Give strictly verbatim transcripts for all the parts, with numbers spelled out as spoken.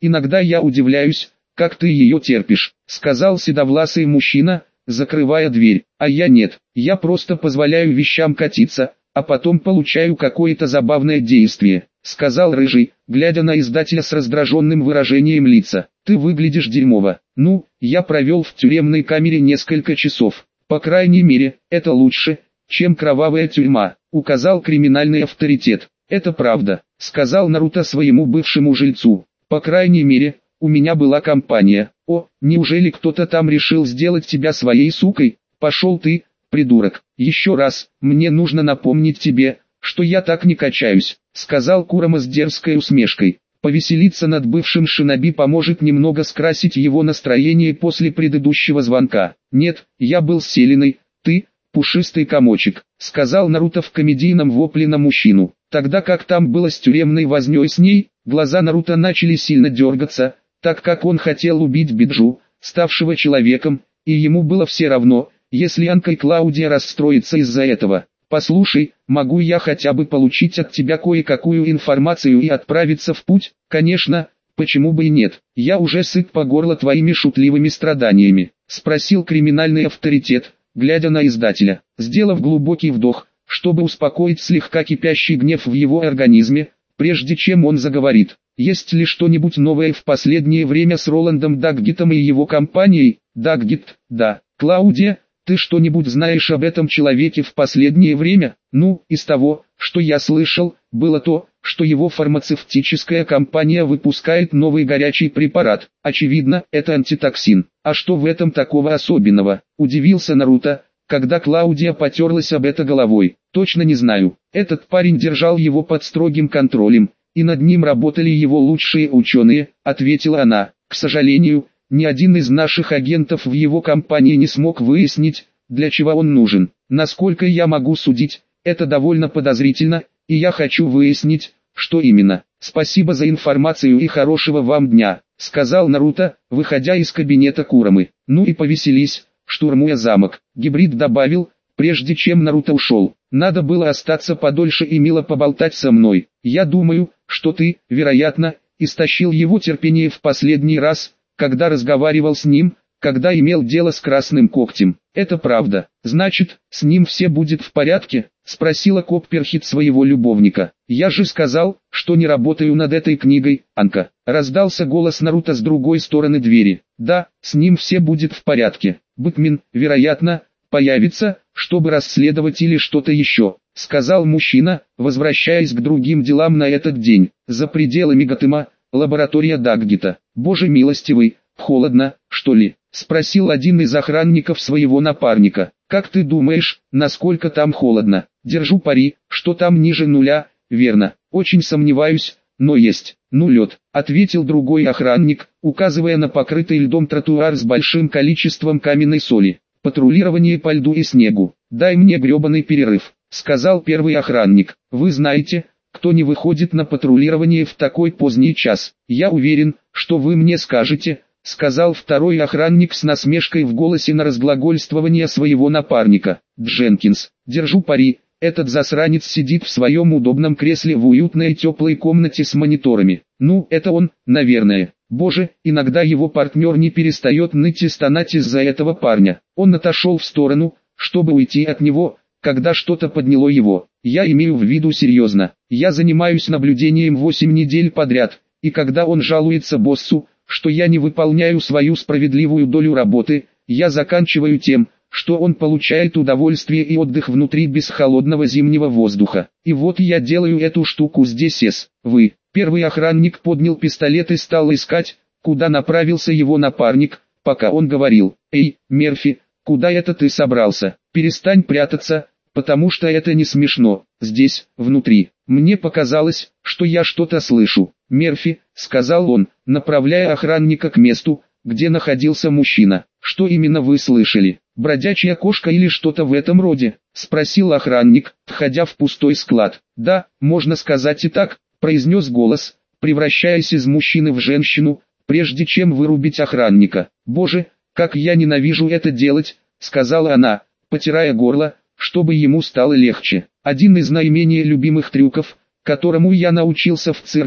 иногда я удивляюсь, как ты ее терпишь», — сказал седовласый мужчина, закрывая дверь. «А я нет, я просто позволяю вещам катиться, а потом получаю какое-то забавное действие», — сказал Рыжий, глядя на издателя с раздраженным выражением лица. «Ты выглядишь дерьмово. Ну, я провел в тюремной камере несколько часов. По крайней мере, это лучше, чем кровавая тюрьма», — указал криминальный авторитет. «Это правда», — сказал Наруто своему бывшему жильцу. «По крайней мере, у меня была компания. О, неужели кто-то там решил сделать тебя своей сукой? Пошел ты, придурок. Еще раз, мне нужно напомнить тебе, что я так не качаюсь», — сказал Курама с дерзкой усмешкой. Повеселиться над бывшим шиноби поможет немного скрасить его настроение после предыдущего звонка. «Нет, я был с Селиной, ты, пушистый комочек», — сказал Наруто в комедийном вопле на мужчину. Тогда как там было с тюремной вознёй с ней, глаза Наруто начали сильно дергаться, так как он хотел убить Биджу, ставшего человеком, и ему было все равно, если Анка и Клаудия расстроятся из-за этого. «Послушай, могу я хотя бы получить от тебя кое-какую информацию и отправиться в путь?» «Конечно, почему бы и нет, я уже сыт по горло твоими шутливыми страданиями», — спросил криминальный авторитет, глядя на издателя. Сделав глубокий вдох, чтобы успокоить слегка кипящий гнев в его организме, прежде чем он заговорит. «Есть ли что-нибудь новое в последнее время с Роландом Даггитом и его компанией?» «Даггит, да. Клаудия, ты что-нибудь знаешь об этом человеке в последнее время?» «Ну, из того, что я слышал, было то, что его фармацевтическая компания выпускает новый горячий препарат. Очевидно, это антитоксин. А что в этом такого особенного?» — удивился Наруто, когда Клаудия потерлась об это головой. «Точно не знаю. Этот парень держал его под строгим контролем, и над ним работали его лучшие ученые», — ответила она. «К сожалению, ни один из наших агентов в его компании не смог выяснить, для чего он нужен. Насколько я могу судить, это довольно подозрительно, и я хочу выяснить, что именно. Спасибо за информацию и хорошего вам дня», — сказал Наруто, выходя из кабинета Курамы. «Ну и повеселись, штурмуя замок», — Гибрид добавил, прежде чем Наруто ушел. «Надо было остаться подольше и мило поболтать со мной. Я думаю, что ты, вероятно, истощил его терпение в последний раз, когда разговаривал с ним, когда имел дело с Красным Когтем. Это правда. Значит, с ним все будет в порядке?» — спросила Копперхит своего любовника. «Я же сказал, что не работаю над этой книгой, Анка», — раздался голос Наруто с другой стороны двери. «Да, с ним все будет в порядке. Бэтмен, вероятно, появится, чтобы расследовать или что-то еще», — сказал мужчина, возвращаясь к другим делам на этот день. За пределами Готэма, лаборатория Даггита. «Боже милостивый, холодно, что ли?» — спросил один из охранников своего напарника. «Как ты думаешь, насколько там холодно?» «Держу пари, что там ниже нуля, верно?» «Очень сомневаюсь, но есть». «Ну лед», — ответил другой охранник, указывая на покрытый льдом тротуар с большим количеством каменной соли. «Патрулирование по льду и снегу. Дай мне гребаный перерыв», — сказал первый охранник. «Вы знаете, кто не выходит на патрулирование в такой поздний час?» «Я уверен, что вы мне скажете», — сказал второй охранник с насмешкой в голосе на разглагольствование своего напарника. «Дженкинс, держу пари, этот засранец сидит в своем удобном кресле в уютной теплой комнате с мониторами. Ну, это он, наверное. Боже, иногда его партнер не перестает ныть и стонать из-за этого парня». Он отошел в сторону, чтобы уйти от него, когда что-то подняло его. «Я имею в виду серьезно. Я занимаюсь наблюдением восемь недель подряд, и когда он жалуется боссу, что я не выполняю свою справедливую долю работы, я заканчиваю тем, что он получает удовольствие и отдых внутри без холодного зимнего воздуха. И вот я делаю эту штуку здесь с. Вы». Первый охранник поднял пистолет и стал искать, куда направился его напарник, пока он говорил: «Эй, Мерфи, куда это ты собрался? Перестань прятаться, потому что это не смешно. Здесь, внутри. Мне показалось, что я что-то слышу». «Мерфи», — сказал он, направляя охранника к месту, где находился мужчина. «Что именно вы слышали? Бродячая кошка или что-то в этом роде?» — спросил охранник, входя в пустой склад. «Да, можно сказать и так», — произнес голос, превращаясь из мужчины в женщину, прежде чем вырубить охранника. «Боже, как я ненавижу это делать», — сказала она, потирая горло, чтобы ему стало легче. «Один из наименее любимых трюков, которому я научился в цирке,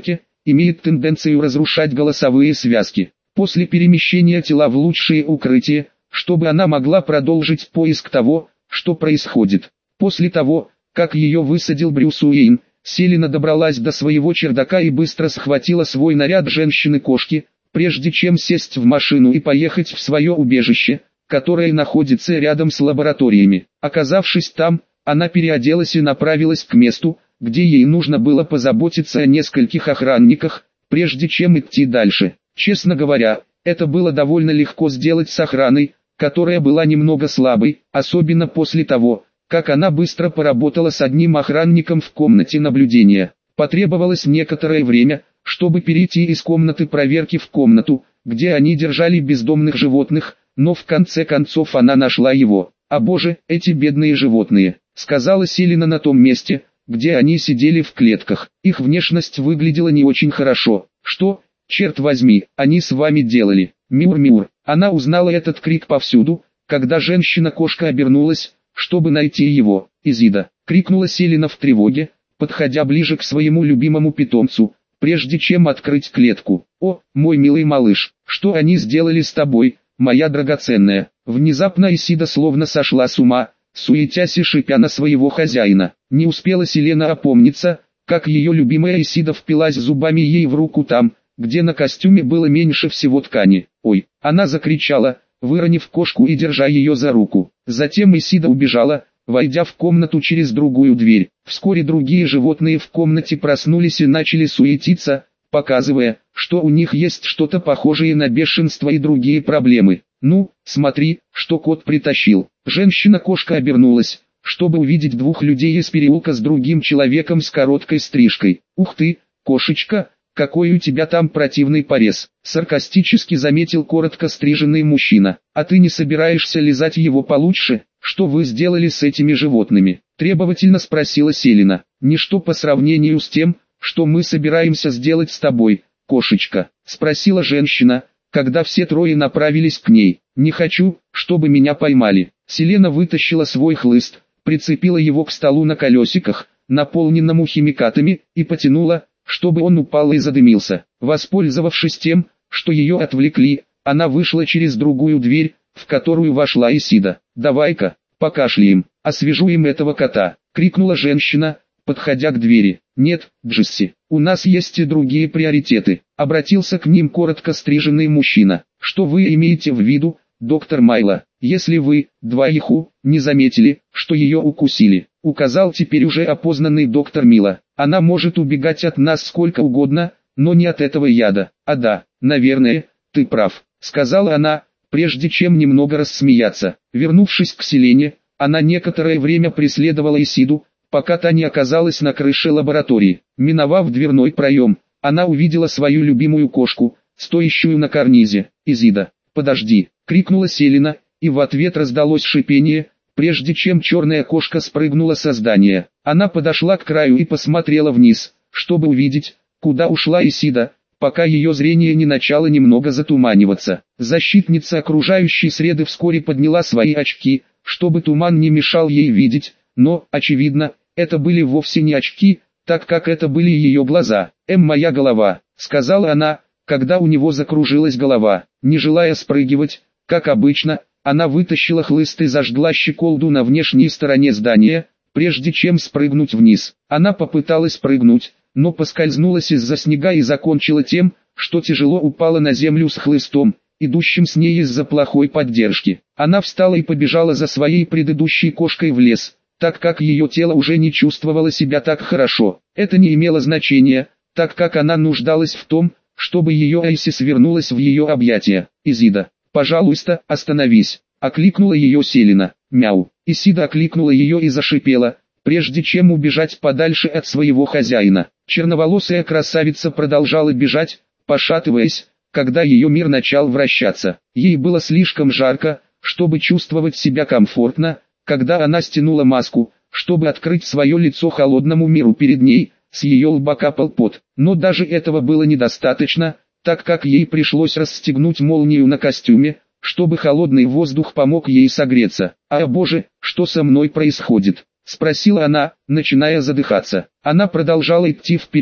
имеет тенденцию разрушать голосовые связки. После перемещения тела в лучшее укрытие, чтобы она могла продолжить поиск того, что происходит. После того, как ее высадил Брюс Уэйн, Селена добралась до своего чердака и быстро схватила свой наряд женщины-кошки, прежде чем сесть в машину и поехать в свое убежище, которое находится рядом с лабораториями. Оказавшись там, она переоделась и направилась к месту, где ей нужно было позаботиться о нескольких охранниках, прежде чем идти дальше. Честно говоря, это было довольно легко сделать с охраной, которая была немного слабой, особенно после того, как она быстро поработала с одним охранником в комнате наблюдения. Потребовалось некоторое время, чтобы перейти из комнаты проверки в комнату, где они держали бездомных животных, но в конце концов она нашла его. «А боже, эти бедные животные», — сказала Селена на том месте, где они сидели в клетках. Их внешность выглядела не очень хорошо. «Что, черт возьми, они с вами делали?» «Мюр-мюр». Она узнала этот крик повсюду, когда женщина-кошка обернулась, чтобы найти его. «Изида!» — крикнула Селена в тревоге, подходя ближе к своему любимому питомцу, прежде чем открыть клетку. «О, мой милый малыш, что они сделали с тобой, моя драгоценная?» Внезапно Исида словно сошла с ума, суетясь и шипя на своего хозяина. Не успела Селена опомниться, как ее любимая Исида впилась зубами ей в руку там, где на костюме было меньше всего ткани. «Ой!» — она закричала, выронив кошку и держа ее за руку. Затем Исида убежала, войдя в комнату через другую дверь. Вскоре другие животные в комнате проснулись и начали суетиться, показывая, что у них есть что-то похожее на бешенство и другие проблемы. «Ну, смотри, что кот притащил». Женщина-кошка обернулась, чтобы увидеть двух людей из переулка с другим человеком с короткой стрижкой. «Ух ты, кошечка, какой у тебя там противный порез», — саркастически заметил коротко стриженный мужчина. «А ты не собираешься лизать его получше? Что вы сделали с этими животными?» — требовательно спросила Селена. «Ничто по сравнению с тем, что мы собираемся сделать с тобой, кошечка», — спросила женщина, когда все трое направились к ней. «Не хочу, чтобы меня поймали». Селена вытащила свой хлыст, прицепила его к столу на колесиках, наполненному химикатами, и потянула, чтобы он упал и задымился. Воспользовавшись тем, что ее отвлекли, она вышла через другую дверь, в которую вошла Исида. «Давай-ка, покашляем, освежу им этого кота», — крикнула женщина, подходя к двери. «Нет, Джесси, у нас есть и другие приоритеты», — обратился к ним коротко стриженный мужчина. «Что вы имеете в виду, доктор Майла, если вы, двоиху, не заметили, что ее укусили?» — указал теперь уже опознанный доктор Мила. «Она может убегать от нас сколько угодно, но не от этого яда». «А да, наверное, ты прав», — сказала она, прежде чем немного рассмеяться. Вернувшись к Селене, она некоторое время преследовала Исиду, пока та не оказалась на крыше лаборатории. Миновав дверной проем, она увидела свою любимую кошку, стоящую на карнизе. «Изида, подожди!» — крикнула Селена, и в ответ раздалось шипение, прежде чем черная кошка спрыгнула со здания. Она подошла к краю и посмотрела вниз, чтобы увидеть, куда ушла Исида, пока ее зрение не начало немного затуманиваться. Защитница окружающей среды вскоре подняла свои очки, чтобы туман не мешал ей видеть, но, очевидно, это были вовсе не очки, так как это были ее глаза. «Эм, моя голова», — сказала она, когда у него закружилась голова. Не желая спрыгивать, как обычно, она вытащила хлыст и зажгла щеколду на внешней стороне здания, прежде чем спрыгнуть вниз. Она попыталась прыгнуть, но поскользнулась из-за снега и закончила тем, что тяжело упала на землю с хлыстом, идущим с ней из-за плохой поддержки. Она встала и побежала за своей предыдущей кошкой в лес, так как ее тело уже не чувствовало себя так хорошо. Это не имело значения, так как она нуждалась в том, чтобы ее Айсис вернулась в ее объятия. «Изида, пожалуйста, остановись», — окликнула ее Селена. «Мяу». Исида окликнула ее и зашипела, прежде чем убежать подальше от своего хозяина. Черноволосая красавица продолжала бежать, пошатываясь, когда ее мир начал вращаться. Ей было слишком жарко, чтобы чувствовать себя комфортно, когда она стянула маску, чтобы открыть свое лицо холодному миру перед ней, с ее лба капал пот. Но даже этого было недостаточно, так как ей пришлось расстегнуть молнию на костюме, чтобы холодный воздух помог ей согреться. «А боже, что со мной происходит?» — спросила она, начиная задыхаться. Она продолжала идти вперед,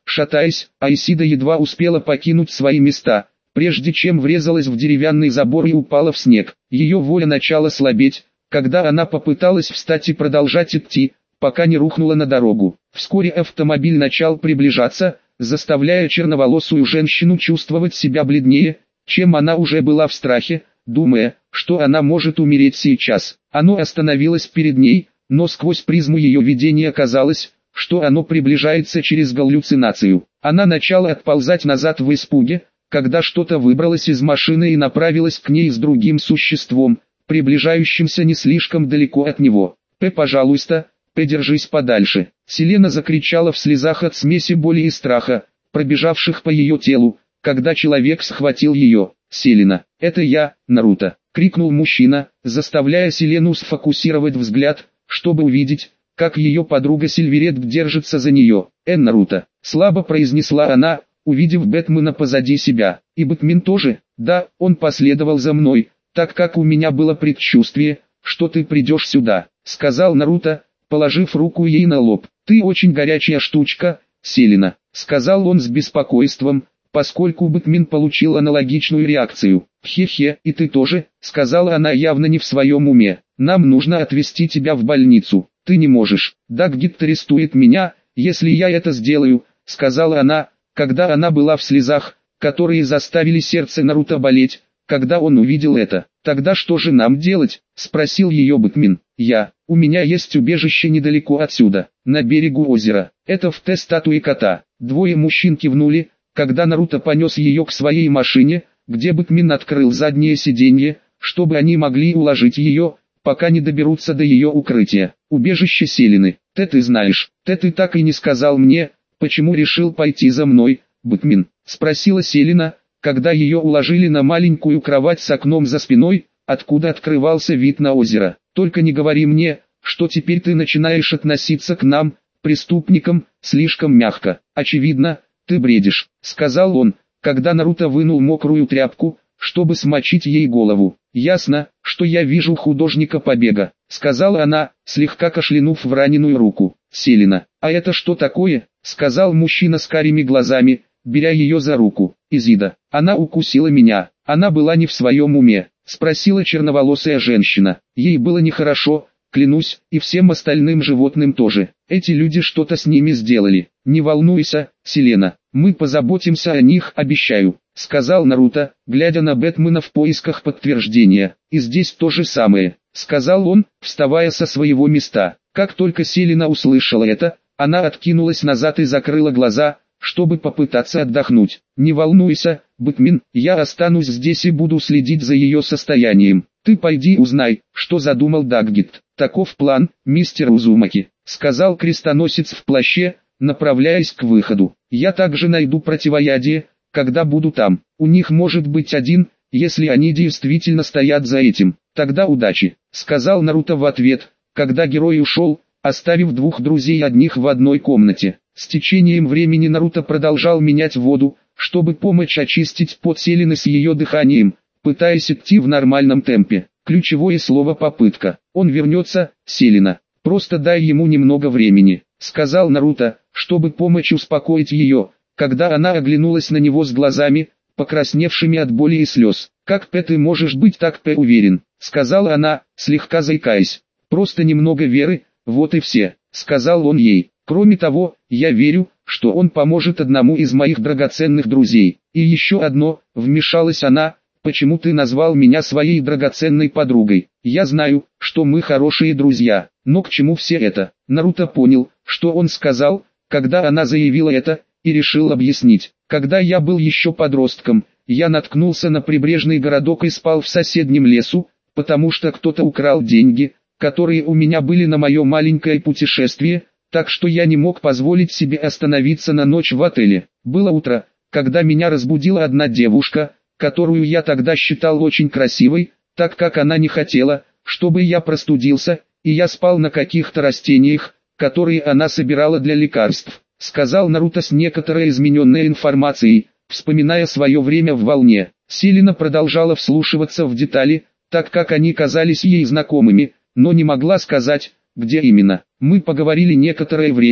Шатаясь, Айсида едва успела покинуть свои места, прежде чем врезалась в деревянный забор и упала в снег. Ее воля начала слабеть, когда она попыталась встать и продолжать идти, пока не рухнула на дорогу. Вскоре автомобиль начал приближаться, заставляя черноволосую женщину чувствовать себя бледнее, чем она уже была в страхе, думая, что она может умереть сейчас. Оно остановилось перед ней, но сквозь призму ее видения казалось, что оно приближается через галлюцинацию. Она начала отползать назад в испуге, когда что-то выбралось из машины и направилось к ней с другим существом, приближающимся не слишком далеко от него. «П, пожалуйста, придержись подальше!» Селена закричала в слезах от смеси боли и страха, пробежавших по ее телу, когда человек схватил ее. «Селена, это я, Наруто!» — крикнул мужчина, заставляя Селену сфокусировать взгляд, чтобы увидеть, как ее подруга Сильверет держится за нее. «Эн, Наруто!» — слабо произнесла она, увидев Бэтмена позади себя. «И Бэтмен тоже?» «Да, он последовал за мной, так как у меня было предчувствие, что ты придешь сюда», — сказал Наруто, положив руку ей на лоб. «Ты очень горячая штучка, Селена», — сказал он с беспокойством, поскольку Бэтмен получил аналогичную реакцию. «Хе-хе, и ты тоже», — сказала она явно не в своем уме. «Нам нужно отвезти тебя в больницу. Ты не можешь. Даггит арестует меня, если я это сделаю», — сказала она, когда она была в слезах, которые заставили сердце Наруто болеть, когда он увидел это. «Тогда что же нам делать?» — спросил ее Бэтмен. «Я, у меня есть убежище недалеко отсюда, на берегу озера. Это в Т статуи кота». Двое мужчин кивнули, когда Наруто понес ее к своей машине, где Бэтмен открыл заднее сиденье, чтобы они могли уложить ее, пока не доберутся до ее укрытия. «Убежище Селены. Т, ты знаешь, Т, ты так и не сказал мне, почему решил пойти за мной, Бэтмен?» — спросила Селена, когда ее уложили на маленькую кровать с окном за спиной, откуда открывался вид на озеро. «Только не говори мне, что теперь ты начинаешь относиться к нам, преступникам, слишком мягко. Очевидно, ты бредишь», — сказал он, когда Наруто вынул мокрую тряпку, чтобы смочить ей голову. «Ясно, что я вижу художника побега», — сказала она, слегка кашлянув в раненую руку. «Селена, а это что такое?» — сказал мужчина с карими глазами, беря ее за руку. «Изида, она укусила меня, она была не в своем уме», — спросила черноволосая женщина. «Ей было нехорошо, клянусь, и всем остальным животным тоже. Эти люди что-то с ними сделали. Не волнуйся, Селена, мы позаботимся о них, обещаю», — сказал Наруто, глядя на Бэтмена в поисках подтверждения. «И здесь то же самое», — сказал он, вставая со своего места. Как только Селена услышала это, она откинулась назад и закрыла глаза, чтобы попытаться отдохнуть. «Не волнуйся, Бэтмен, я останусь здесь и буду следить за ее состоянием. Ты пойди узнай, что задумал Даггит». «Таков план, мистер Узумаки», — сказал крестоносец в плаще, направляясь к выходу. «Я также найду противоядие, когда буду там. У них может быть один, если они действительно стоят за этим. Тогда удачи», — сказал Наруто в ответ, когда герой ушел, оставив двух друзей одних в одной комнате. С течением времени Наруто продолжал менять воду, чтобы помочь очистить пот Селены с ее дыханием, пытаясь идти в нормальном темпе. Ключевое слово «попытка». «Он вернется, Селена. Просто дай ему немного времени», — сказал Наруто, чтобы помочь успокоить ее, когда она оглянулась на него с глазами, покрасневшими от боли и слез. «Как П ты можешь быть так П уверен?» — сказала она, слегка заикаясь. «Просто немного веры, вот и все», — сказал он ей. «Кроме того, я верю, что он поможет одному из моих драгоценных друзей. И еще одно», — вмешалась она, — «почему ты назвал меня своей драгоценной подругой? Я знаю, что мы хорошие друзья, но к чему все это?» Наруто понял, что он сказал, когда она заявила это, и решил объяснить. «Когда я был еще подростком, я наткнулся на прибрежный городок и спал в соседнем лесу, потому что кто-то украл деньги, которые у меня были на мое маленькое путешествие, так что я не мог позволить себе остановиться на ночь в отеле. Было утро, когда меня разбудила одна девушка, которую я тогда считал очень красивой, так как она не хотела, чтобы я простудился, и я спал на каких-то растениях, которые она собирала для лекарств», — сказал Наруто с некоторой измененной информацией, вспоминая свое время в волне. Селена продолжала вслушиваться в детали, так как они казались ей знакомыми, но не могла сказать, где именно. «Мы поговорили некоторое время,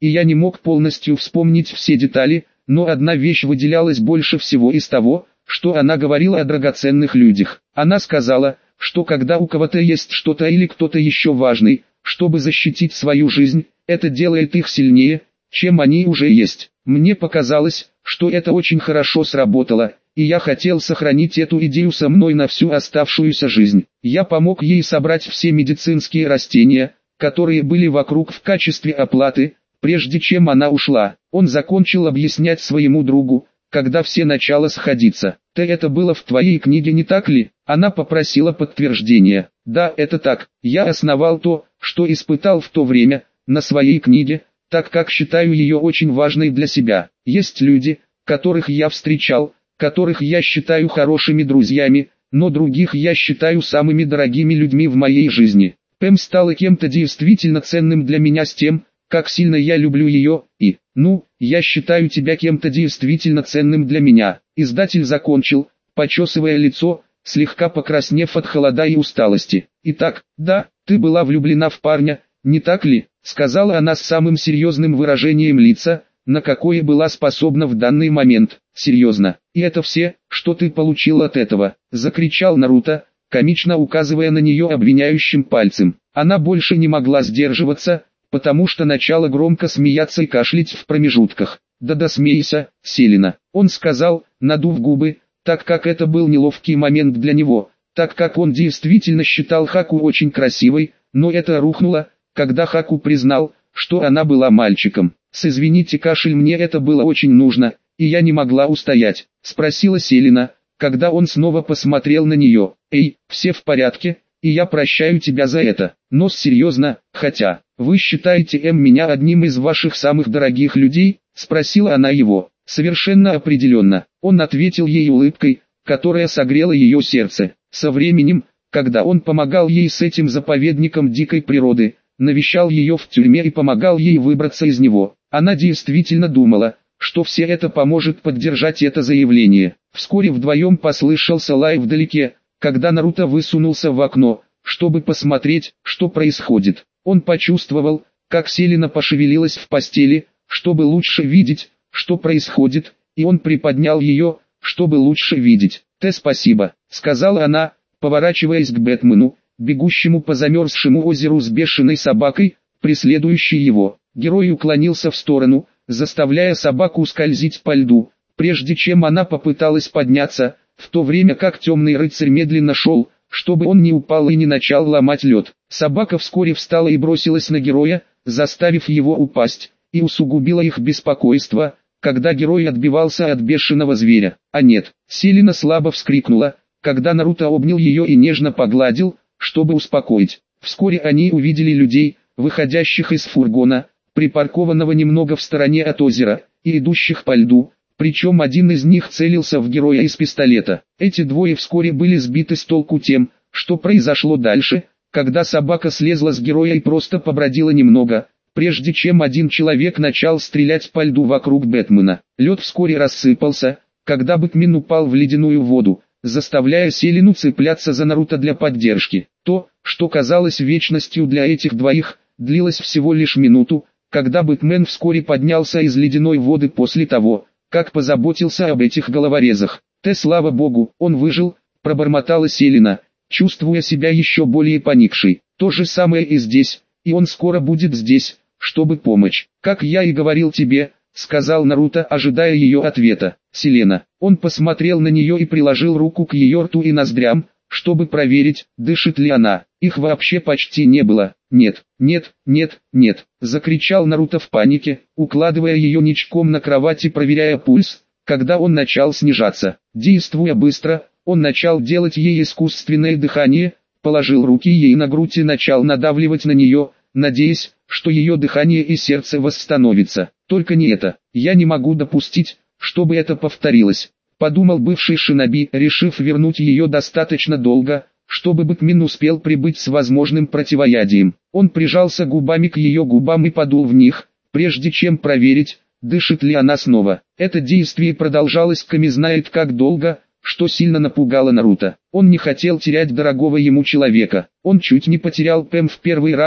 и я не мог полностью вспомнить все детали, но одна вещь выделялась больше всего из того, что она говорила о драгоценных людях. Она сказала, что когда у кого-то есть что-то или кто-то еще важный, чтобы защитить свою жизнь, это делает их сильнее, чем они уже есть. Мне показалось, что это очень хорошо сработало, и я хотел сохранить эту идею со мной на всю оставшуюся жизнь. Я помог ей собрать все медицинские растения, которые были вокруг в качестве оплаты, прежде чем она ушла. Он закончил объяснять своему другу, когда все начало сходиться. «Ты это было в твоей книге, не так ли?» Она попросила подтверждения. «Да, это так. Я основал то, что испытал в то время, на своей книге, так как считаю ее очень важной для себя. Есть люди, которых я встречал, которых я считаю хорошими друзьями, но других я считаю самыми дорогими людьми в моей жизни. Пэм стала кем-то действительно ценным для меня с тем, как сильно я люблю ее, и, ну, я считаю тебя кем-то действительно ценным для меня». Издатель закончил, почесывая лицо, слегка покраснев от холода и усталости. «Итак, да, ты была влюблена в парня, не так ли?» — сказала она с самым серьезным выражением лица, на какое была способна в данный момент. «Серьезно, и это все, что ты получил от этого?» — закричал Наруто, комично указывая на нее обвиняющим пальцем. Она больше не могла сдерживаться, потому что начала громко смеяться и кашлять в промежутках. «Да-да, смейся, Селена», — он сказал, надув губы, так как это был неловкий момент для него, так как он действительно считал Хаку очень красивой, но это рухнуло, когда Хаку признал, что она была мальчиком. «С извините, кашель, мне это было очень нужно, и я не могла устоять», — спросила Селена, когда он снова посмотрел на нее. «Эй, все в порядке, и я прощаю тебя за это, но серьезно, хотя, вы считаете М меня одним из ваших самых дорогих людей?» — спросила она его. «Совершенно определенно», — он ответил ей улыбкой, которая согрела ее сердце. Со временем, когда он помогал ей с этим заповедником дикой природы, навещал ее в тюрьме и помогал ей выбраться из него, она действительно думала, что все это поможет поддержать это заявление. Вскоре вдвоем послышался лай вдалеке, когда Наруто высунулся в окно, чтобы посмотреть, что происходит. Он почувствовал, как Селена пошевелилась в постели, чтобы лучше видеть, что происходит, и он приподнял ее, чтобы лучше видеть. «Тэ, спасибо», — сказала она, поворачиваясь к Бэтмену, бегущему по замерзшему озеру с бешеной собакой, преследующей его. Герой уклонился в сторону, заставляя собаку скользить по льду, прежде чем она попыталась подняться, в то время как темный рыцарь медленно шел, чтобы он не упал и не начал ломать лед. Собака вскоре встала и бросилась на героя, заставив его упасть, и усугубила их беспокойство, когда герой отбивался от бешеного зверя. «А нет!» — Селена слабо вскрикнула, когда Наруто обнял ее и нежно погладил, чтобы успокоить. Вскоре они увидели людей, выходящих из фургона, припаркованного немного в стороне от озера, и идущих по льду, причем один из них целился в героя из пистолета. Эти двое вскоре были сбиты с толку тем, что произошло дальше, когда собака слезла с героя и просто побродила немного, прежде чем один человек начал стрелять по льду вокруг Бэтмена. Лед вскоре рассыпался, когда Бэтмен упал в ледяную воду, заставляя Селену цепляться за Наруто для поддержки. То, что казалось вечностью для этих двоих, длилось всего лишь минуту, когда Бэтмен вскоре поднялся из ледяной воды после того, как позаботился об этих головорезах. «Тэ, слава богу, он выжил», — пробормотала Селена, чувствуя себя еще более поникшей. «То же самое и здесь, и он скоро будет здесь, чтобы помочь. Как я и говорил тебе», — сказал Наруто, ожидая ее ответа. «Селена». Он посмотрел на нее и приложил руку к ее рту и ноздрям, чтобы проверить, дышит ли она. Их вообще почти не было. «Нет, нет, нет, нет», — закричал Наруто в панике, укладывая ее ничком на кровать и проверяя пульс, когда он начал снижаться. Действуя быстро, он начал делать ей искусственное дыхание, положил руки ей на грудь и начал надавливать на нее, надеясь, что ее дыхание и сердце восстановится. «Только не это. Я не могу допустить, чтобы это повторилось», — подумал бывший шиноби, решив вернуть ее достаточно долго, чтобы Бэтмен успел прибыть с возможным противоядием. Он прижался губами к ее губам и подул в них, прежде чем проверить, дышит ли она снова. Это действие продолжалось Ками знает как долго, что сильно напугало Наруто. Он не хотел терять дорогого ему человека. Он чуть не потерял Пэм в первый раз,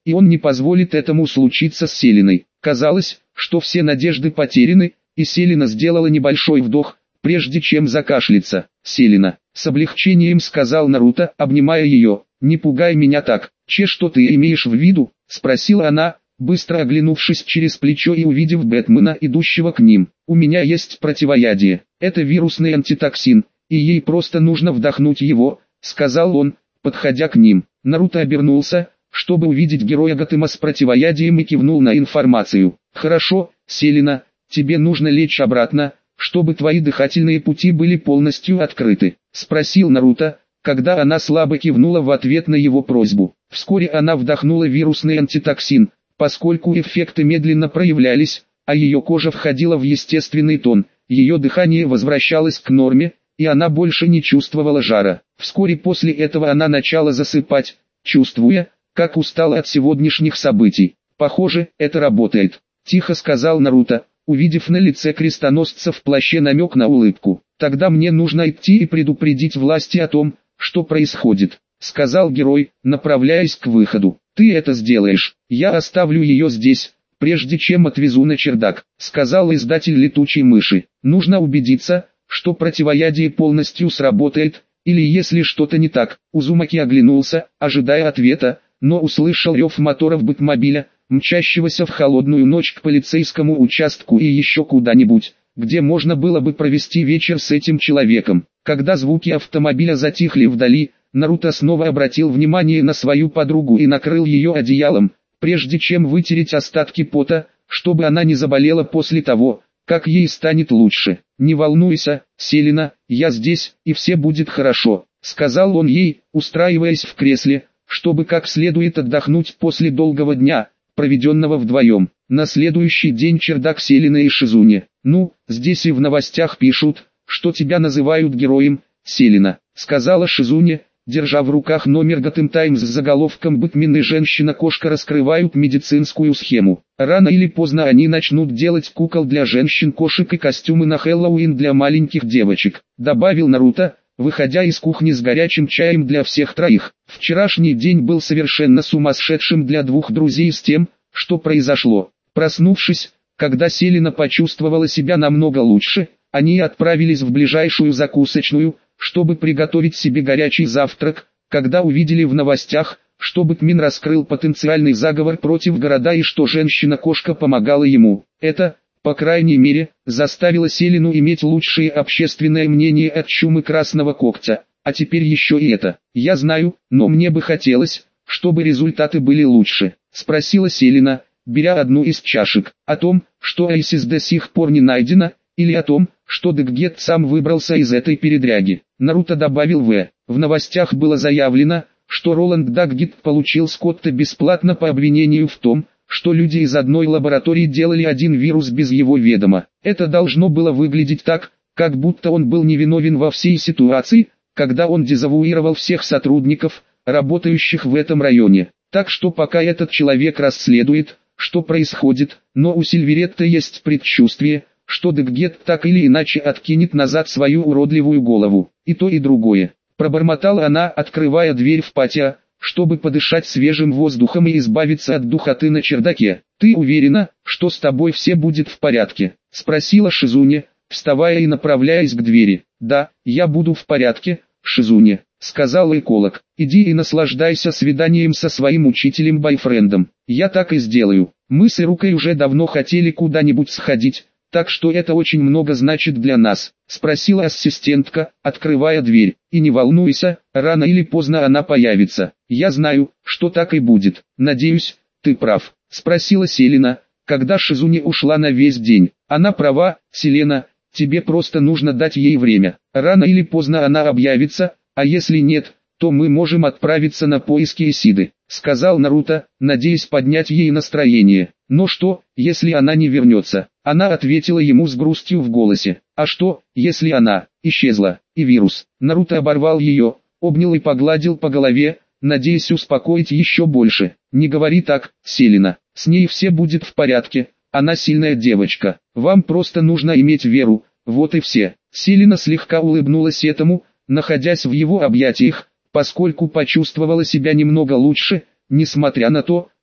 и он не позволит этому случиться с Селиной. Казалось, что все надежды потеряны, и Селина сделала небольшой вдох, прежде чем закашляться. «Селина», — с облегчением сказал Наруто, обнимая ее, — «не пугай меня так». «Че, что ты имеешь в виду?» — спросила она, быстро оглянувшись через плечо и увидев Бэтмена, идущего к ним. «У меня есть противоядие. Это вирусный антитоксин, и ей просто нужно вдохнуть его», — сказал он, подходя к ним. Наруто обернулся, чтобы увидеть героя Готэма с противоядием, и кивнул на информацию. «Хорошо, Селина, тебе нужно лечь обратно, чтобы твои дыхательные пути были полностью открыты», — спросил Наруто, когда она слабо кивнула в ответ на его просьбу. Вскоре она вдохнула вирусный антитоксин, поскольку эффекты медленно проявлялись, а ее кожа входила в естественный тон, ее дыхание возвращалось к норме, и она больше не чувствовала жара. Вскоре после этого она начала засыпать, чувствуя, как устала от сегодняшних событий. «Похоже, это работает», — тихо сказал Наруто, увидев на лице крестоносца в плаще намек на улыбку. «Тогда мне нужно идти и предупредить власти о том, что происходит», — сказал герой, направляясь к выходу. «Ты это сделаешь, я оставлю ее здесь, прежде чем отвезу на чердак», — сказал издатель «Летучей мыши». «Нужно убедиться, что противоядие полностью сработает, или если что-то не так». Узумаки оглянулся, ожидая ответа, но услышал рев моторов Бэтмобиля, мчащегося в холодную ночь к полицейскому участку и еще куда-нибудь, где можно было бы провести вечер с этим человеком. Когда звуки автомобиля затихли вдали, Наруто снова обратил внимание на свою подругу и накрыл ее одеялом, прежде чем вытереть остатки пота, чтобы она не заболела после того, как ей станет лучше. «Не волнуйся, Селина, я здесь, и все будет хорошо», — сказал он ей, устраиваясь в кресле, чтобы как следует отдохнуть после долгого дня, проведенного вдвоем. На следующий день чердак Селины и Шизуни. «Ну, здесь и в новостях пишут, что тебя называют героем, Селина», — сказала Шизуни, держа в руках номер Gotham Times с заголовком «Бэтмен и женщина-кошка раскрывают медицинскую схему». Рано или поздно они начнут делать кукол для женщин-кошек и костюмы на Хэллоуин для маленьких девочек, добавил Наруто, выходя из кухни с горячим чаем для всех троих. Вчерашний день был совершенно сумасшедшим для двух друзей с тем, что произошло. Проснувшись, когда Селина почувствовала себя намного лучше, они отправились в ближайшую закусочную, чтобы приготовить себе горячий завтрак, когда увидели в новостях, что Бэтмен раскрыл потенциальный заговор против города и что женщина-кошка помогала ему. Это, по крайней мере, заставило Селину иметь лучшее общественное мнение от чумы Красного Когтя. А теперь еще и это. «Я знаю, но мне бы хотелось, чтобы результаты были лучше», — спросила Селина, беря одну из чашек. «О том, что Айсис до сих пор не найдена, или о том, что Дэггет сам выбрался из этой передряги?» Наруто добавил В. В новостях было заявлено, что Роланд Даггет получил Скотта бесплатно по обвинению в том, что люди из одной лаборатории делали один вирус без его ведома. Это должно было выглядеть так, как будто он был невиновен во всей ситуации, когда он дезавуировал всех сотрудников, работающих в этом районе. Так что пока этот человек расследует, что происходит, но у Сильверетта есть предчувствие, что Дэггет так или иначе откинет назад свою уродливую голову. И то и другое. Пробормотала она, открывая дверь в патио, чтобы подышать свежим воздухом и избавиться от духоты на чердаке. «Ты уверена, что с тобой все будет в порядке?» — спросила Шизуни, вставая и направляясь к двери. «Да, я буду в порядке, Шизуни», — сказал эколог. «Иди и наслаждайся свиданием со своим учителем-бойфрендом». «Я так и сделаю. Мы с Ирукой уже давно хотели куда-нибудь сходить, так что это очень много значит для нас», — спросила ассистентка, открывая дверь. «И не волнуйся, рано или поздно она появится. Я знаю, что так и будет. Надеюсь, ты прав», — спросила Селина, когда Шизуни ушла на весь день. «Она права, Селена, тебе просто нужно дать ей время. Рано или поздно она объявится, а если нет, то мы можем отправиться на поиски Исиды», — сказал Наруто, надеясь поднять ей настроение. «Но что, если она не вернется?» Она ответила ему с грустью в голосе. «А что, если она исчезла, и вирус?» Наруто оборвал ее, обнял и погладил по голове, надеясь успокоить еще больше. «Не говори так, Селина, с ней все будет в порядке, она сильная девочка, вам просто нужно иметь веру, вот и все». Селина слегка улыбнулась этому, находясь в его объятиях, поскольку почувствовала себя немного лучше, несмотря на то,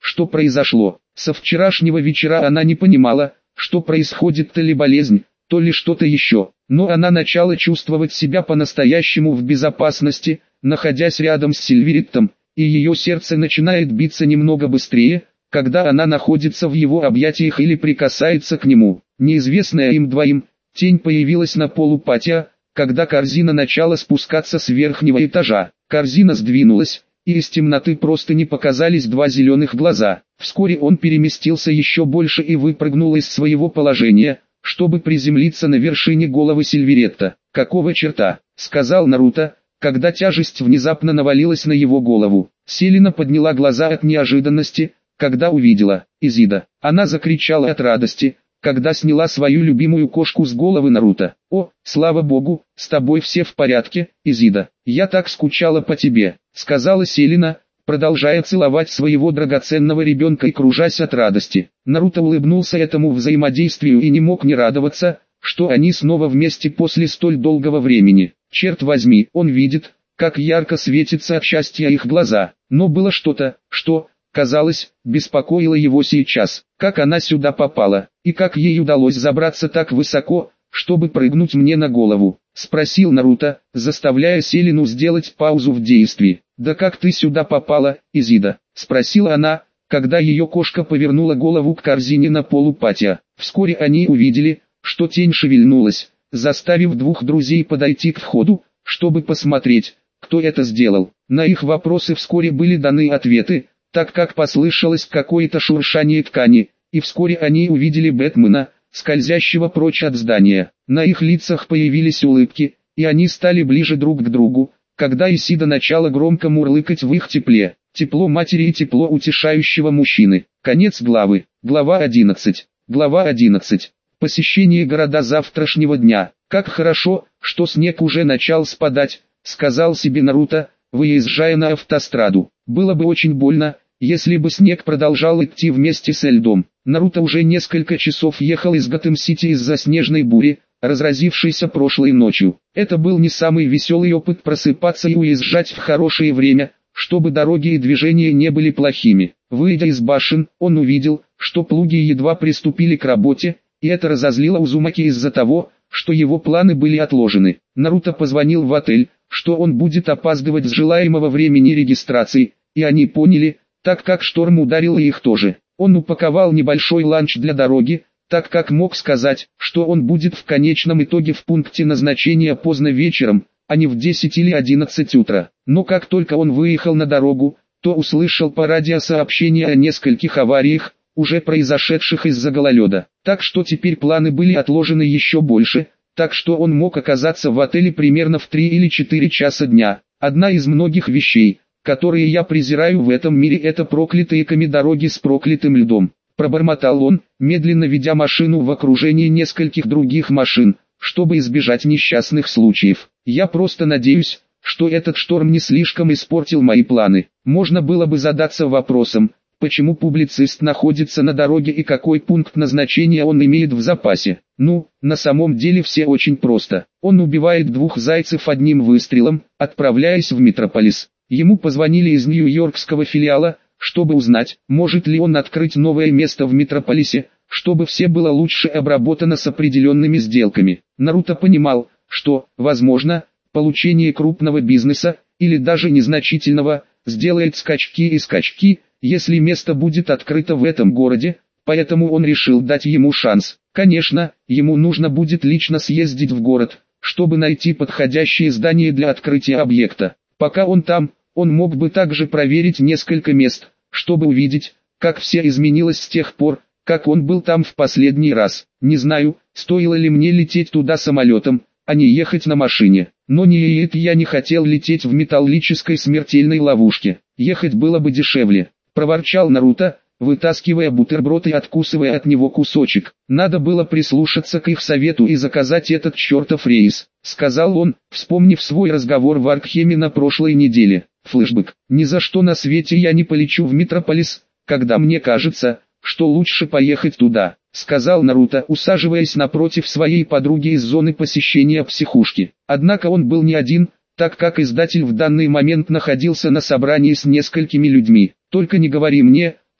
что произошло. Со вчерашнего вечера она не понимала, что происходит, то ли болезнь, то ли что-то еще. Но она начала чувствовать себя по-настоящему в безопасности, находясь рядом с Сильвереттом, и ее сердце начинает биться немного быстрее, когда она находится в его объятиях или прикасается к нему. Неизвестная им двоим, тень появилась на полу патио, когда корзина начала спускаться с верхнего этажа. Корзина сдвинулась, и из темноты просто не показались два зеленых глаза. Вскоре он переместился еще больше и выпрыгнул из своего положения, чтобы приземлиться на вершине головы Сильверетта. «Какого черта?» — сказал Наруто, когда тяжесть внезапно навалилась на его голову. Селена подняла глаза от неожиданности, когда увидела Изида. Она закричала от радости, когда сняла свою любимую кошку с головы Наруто. «О, слава богу, с тобой все в порядке, Изида. Я так скучала по тебе», — сказала Селена, продолжая целовать своего драгоценного ребенка и кружась от радости. Наруто улыбнулся этому взаимодействию и не мог не радоваться, что они снова вместе после столь долгого времени. Черт возьми, он видит, как ярко светится от счастья их глаза, но было что-то, что, казалось, беспокоило его сейчас. Как она сюда попала, и как ей удалось забраться так высоко, чтобы прыгнуть мне на голову? Спросил Наруто, заставляя Селену сделать паузу в действии. «Да как ты сюда попала, Изида?» — спросила она, когда ее кошка повернула голову к корзине на полу патио. Вскоре они увидели, что тень шевельнулась, заставив двух друзей подойти к входу, чтобы посмотреть, кто это сделал. На их вопросы вскоре были даны ответы, так как послышалось какое-то шуршание ткани, и вскоре они увидели Бэтмена, скользящего прочь от здания. На их лицах появились улыбки, и они стали ближе друг к другу, когда Исида начала громко мурлыкать в их тепле. Тепло матери и тепло утешающего мужчины. Конец главы. Глава одиннадцать. Глава одиннадцать. Посещение города завтрашнего дня. «Как хорошо, что снег уже начал спадать», — сказал себе Наруто, выезжая на автостраду. Было бы очень больно, если бы снег продолжал идти вместе со льдом. Наруто уже несколько часов ехал из Готэм-Сити из-за снежной бури, разразившейся прошлой ночью. Это был не самый веселый опыт просыпаться и уезжать в хорошее время, чтобы дороги и движения не были плохими. Выйдя из башен, он увидел, что плуги едва приступили к работе, и это разозлило Узумаки из-за того, что его планы были отложены. Наруто позвонил в отель, что он будет опаздывать с желаемого времени регистрации, и они поняли, так как шторм ударил и их тоже. Он упаковал небольшой ланч для дороги, так как мог сказать, что он будет в конечном итоге в пункте назначения поздно вечером, а не в десять или одиннадцать утра. Но как только он выехал на дорогу, то услышал по радио сообщение о нескольких авариях, уже произошедших из-за гололеда. Так что теперь планы были отложены еще больше, так что он мог оказаться в отеле примерно в три или четыре часа дня. Одна из многих вещей, которые я презираю в этом мире, это проклятые коми-дороги с проклятым льдом. Пробормотал он, медленно ведя машину в окружении нескольких других машин, чтобы избежать несчастных случаев. Я просто надеюсь, что этот шторм не слишком испортил мои планы. Можно было бы задаться вопросом, почему публицист находится на дороге и какой пункт назначения он имеет в запасе. Ну, на самом деле все очень просто. Он убивает двух зайцев одним выстрелом, отправляясь в Метрополис. Ему позвонили из нью-йоркского филиала, чтобы узнать, может ли он открыть новое место в Метрополисе, чтобы все было лучше обработано с определенными сделками. Наруто понимал, что, возможно, получение крупного бизнеса, или даже незначительного, сделает скачки и скачки, если место будет открыто в этом городе, поэтому он решил дать ему шанс. Конечно, ему нужно будет лично съездить в город, чтобы найти подходящее здание для открытия объекта. Пока он там, он мог бы также проверить несколько мест, чтобы увидеть, как все изменилось с тех пор, как он был там в последний раз. Не знаю, стоило ли мне лететь туда самолетом, а не ехать на машине. Но не это я не хотел лететь в металлической смертельной ловушке. Ехать было бы дешевле. Проворчал Наруто, вытаскивая бутерброд и откусывая от него кусочек. Надо было прислушаться к их совету и заказать этот чертов рейс, сказал он, вспомнив свой разговор в Аркхеме на прошлой неделе. Флэшбэк. Ни за что на свете я не полечу в Метрополис, когда мне кажется, что лучше поехать туда, сказал Наруто, усаживаясь напротив своей подруги из зоны посещения психушки. Однако он был не один, так как издатель в данный момент находился на собрании с несколькими людьми. Только не говори мне,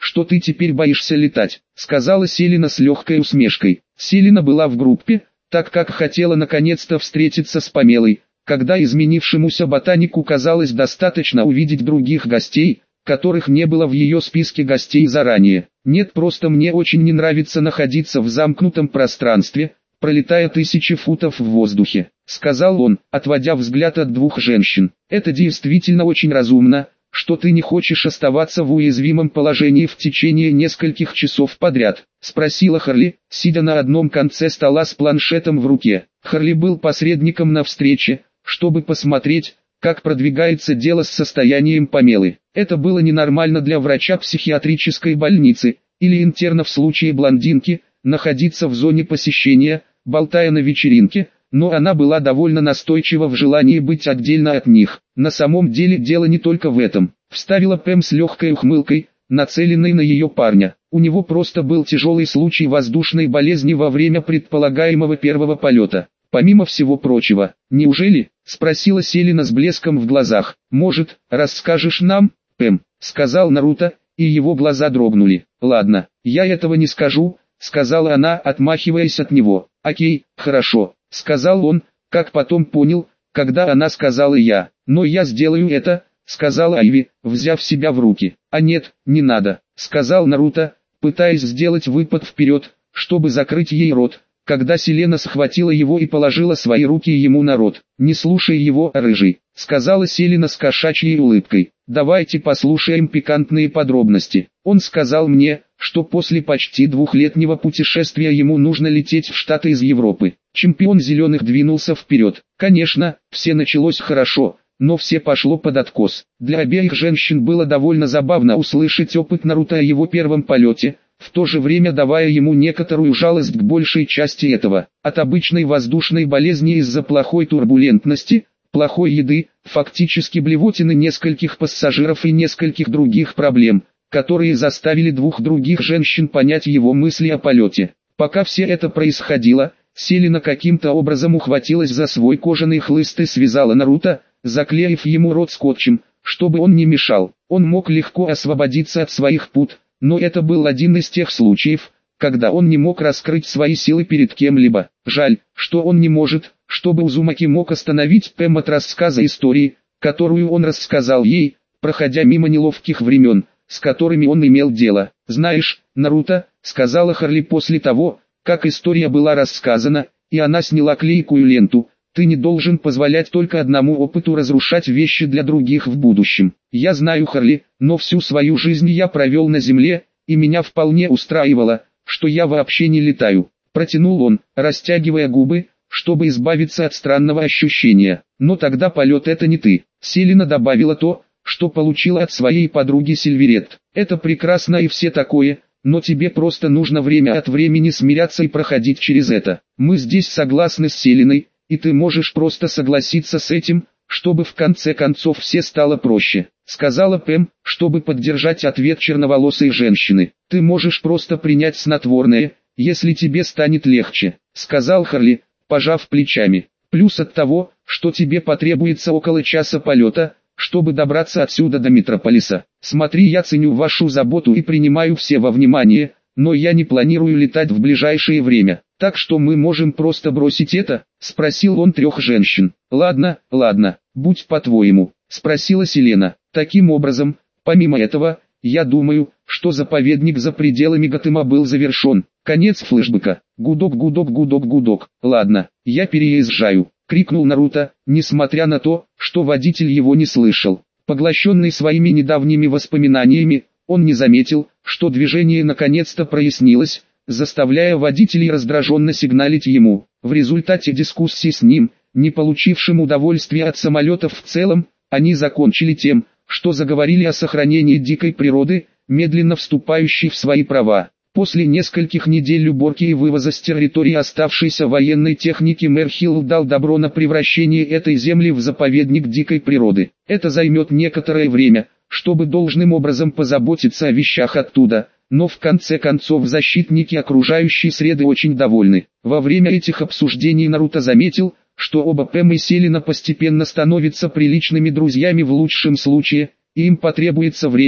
что ты теперь боишься летать», — сказала Селена с легкой усмешкой. Селена была в группе, так как хотела наконец-то встретиться с Памелой, когда изменившемуся ботанику казалось достаточно увидеть других гостей, которых не было в ее списке гостей заранее. «Нет, просто мне очень не нравится находиться в замкнутом пространстве, пролетая тысячи футов в воздухе», — сказал он, отводя взгляд от двух женщин. «Это действительно очень разумно, что ты не хочешь оставаться в уязвимом положении в течение нескольких часов подряд», — спросила Харли, сидя на одном конце стола с планшетом в руке. Харли был посредником на встрече, чтобы посмотреть, как продвигается дело с состоянием Памелы. Это было ненормально для врача психиатрической больницы, или интерна в случае блондинки, находиться в зоне посещения, болтая на вечеринке, но она была довольно настойчива в желании быть отдельно от них. «На самом деле дело не только в этом», — вставила Пэм с легкой ухмылкой, нацеленной на ее парня. «У него просто был тяжелый случай воздушной болезни во время предполагаемого первого полета. Помимо всего прочего, неужели?» — спросила Селена с блеском в глазах. «Может, расскажешь нам, Пэм?» — сказал Наруто, и его глаза дрогнули. «Ладно, я этого не скажу», — сказала она, отмахиваясь от него. «Окей, хорошо», — сказал он, как потом понял, когда она сказала «я». «Но я сделаю это», — сказала Айви, взяв себя в руки. «А нет, не надо», — сказал Наруто, пытаясь сделать выпад вперед, чтобы закрыть ей рот, когда Селена схватила его и положила свои руки ему на рот. «Не слушай его, рыжий», — сказала Селена с кошачьей улыбкой. «Давайте послушаем пикантные подробности. Он сказал мне, что после почти двухлетнего путешествия ему нужно лететь в Штаты из Европы». Чемпион зеленых двинулся вперед. Конечно, все началось хорошо, но все пошло под откос. Для обеих женщин было довольно забавно услышать опыт Наруто о его первом полете, в то же время давая ему некоторую жалость к большей части этого. От обычной воздушной болезни из-за плохой турбулентности, плохой еды, фактически блевотины нескольких пассажиров и нескольких других проблем, которые заставили двух других женщин понять его мысли о полете. Пока все это происходило, Селена каким-то образом ухватилась за свой кожаный хлыст и связала Наруто, заклеив ему рот скотчем, чтобы он не мешал. Он мог легко освободиться от своих пут, но это был один из тех случаев, когда он не мог раскрыть свои силы перед кем-либо. Жаль, что он не может, чтобы Узумаки мог остановить Пэм от рассказа истории, которую он рассказал ей, проходя мимо неловких времен, с которыми он имел дело. «Знаешь, Наруто», — сказала Харли после того, как история была рассказана, и она сняла клейкую ленту, «ты не должен позволять только одному опыту разрушать вещи для других в будущем. Я знаю, Харли, но всю свою жизнь я провел на земле, и меня вполне устраивало, что я вообще не летаю», — протянул он, растягивая губы, чтобы избавиться от странного ощущения. «Но тогда полет — это не ты». Селена добавила то, что получила от своей подруги Сильверет. «Это прекрасно и все такое, но тебе просто нужно время от времени смиряться и проходить через это. Мы здесь согласны с Селеной, и ты можешь просто согласиться с этим, чтобы в конце концов все стало проще», — сказала Пэм, чтобы поддержать ответ черноволосой женщины. «Ты можешь просто принять снотворное, если тебе станет легче», — сказал Харли, пожав плечами. «Плюс от того, что тебе потребуется около часа полета, чтобы добраться отсюда до Метрополиса. Смотри, я ценю вашу заботу и принимаю все во внимание, но я не планирую летать в ближайшее время. Так что мы можем просто бросить это?» — спросил он трех женщин. «Ладно, ладно, будь по-твоему», — спросила Селена. «Таким образом, помимо этого, я думаю, что заповедник за пределами Готэма был завершен». Конец флешбека. Гудок, гудок, гудок, гудок. «Ладно, я переезжаю», — крикнул Наруто, несмотря на то, что водитель его не слышал. Поглощенный своими недавними воспоминаниями, он не заметил, что движение наконец-то прояснилось, заставляя водителей раздраженно сигналить ему. В результате дискуссии с ним, не получившим удовольствия от самолетов в целом, они закончили тем, что заговорили о сохранении дикой природы, медленно вступающей в свои права. После нескольких недель уборки и вывоза с территории оставшейся военной техники мэр Хилл дал добро на превращение этой земли в заповедник дикой природы. Это займет некоторое время, чтобы должным образом позаботиться о вещах оттуда, но в конце концов защитники окружающей среды очень довольны. Во время этих обсуждений Наруто заметил, что оба Пэм и Селена постепенно становятся приличными друзьями в лучшем случае, и им потребуется время,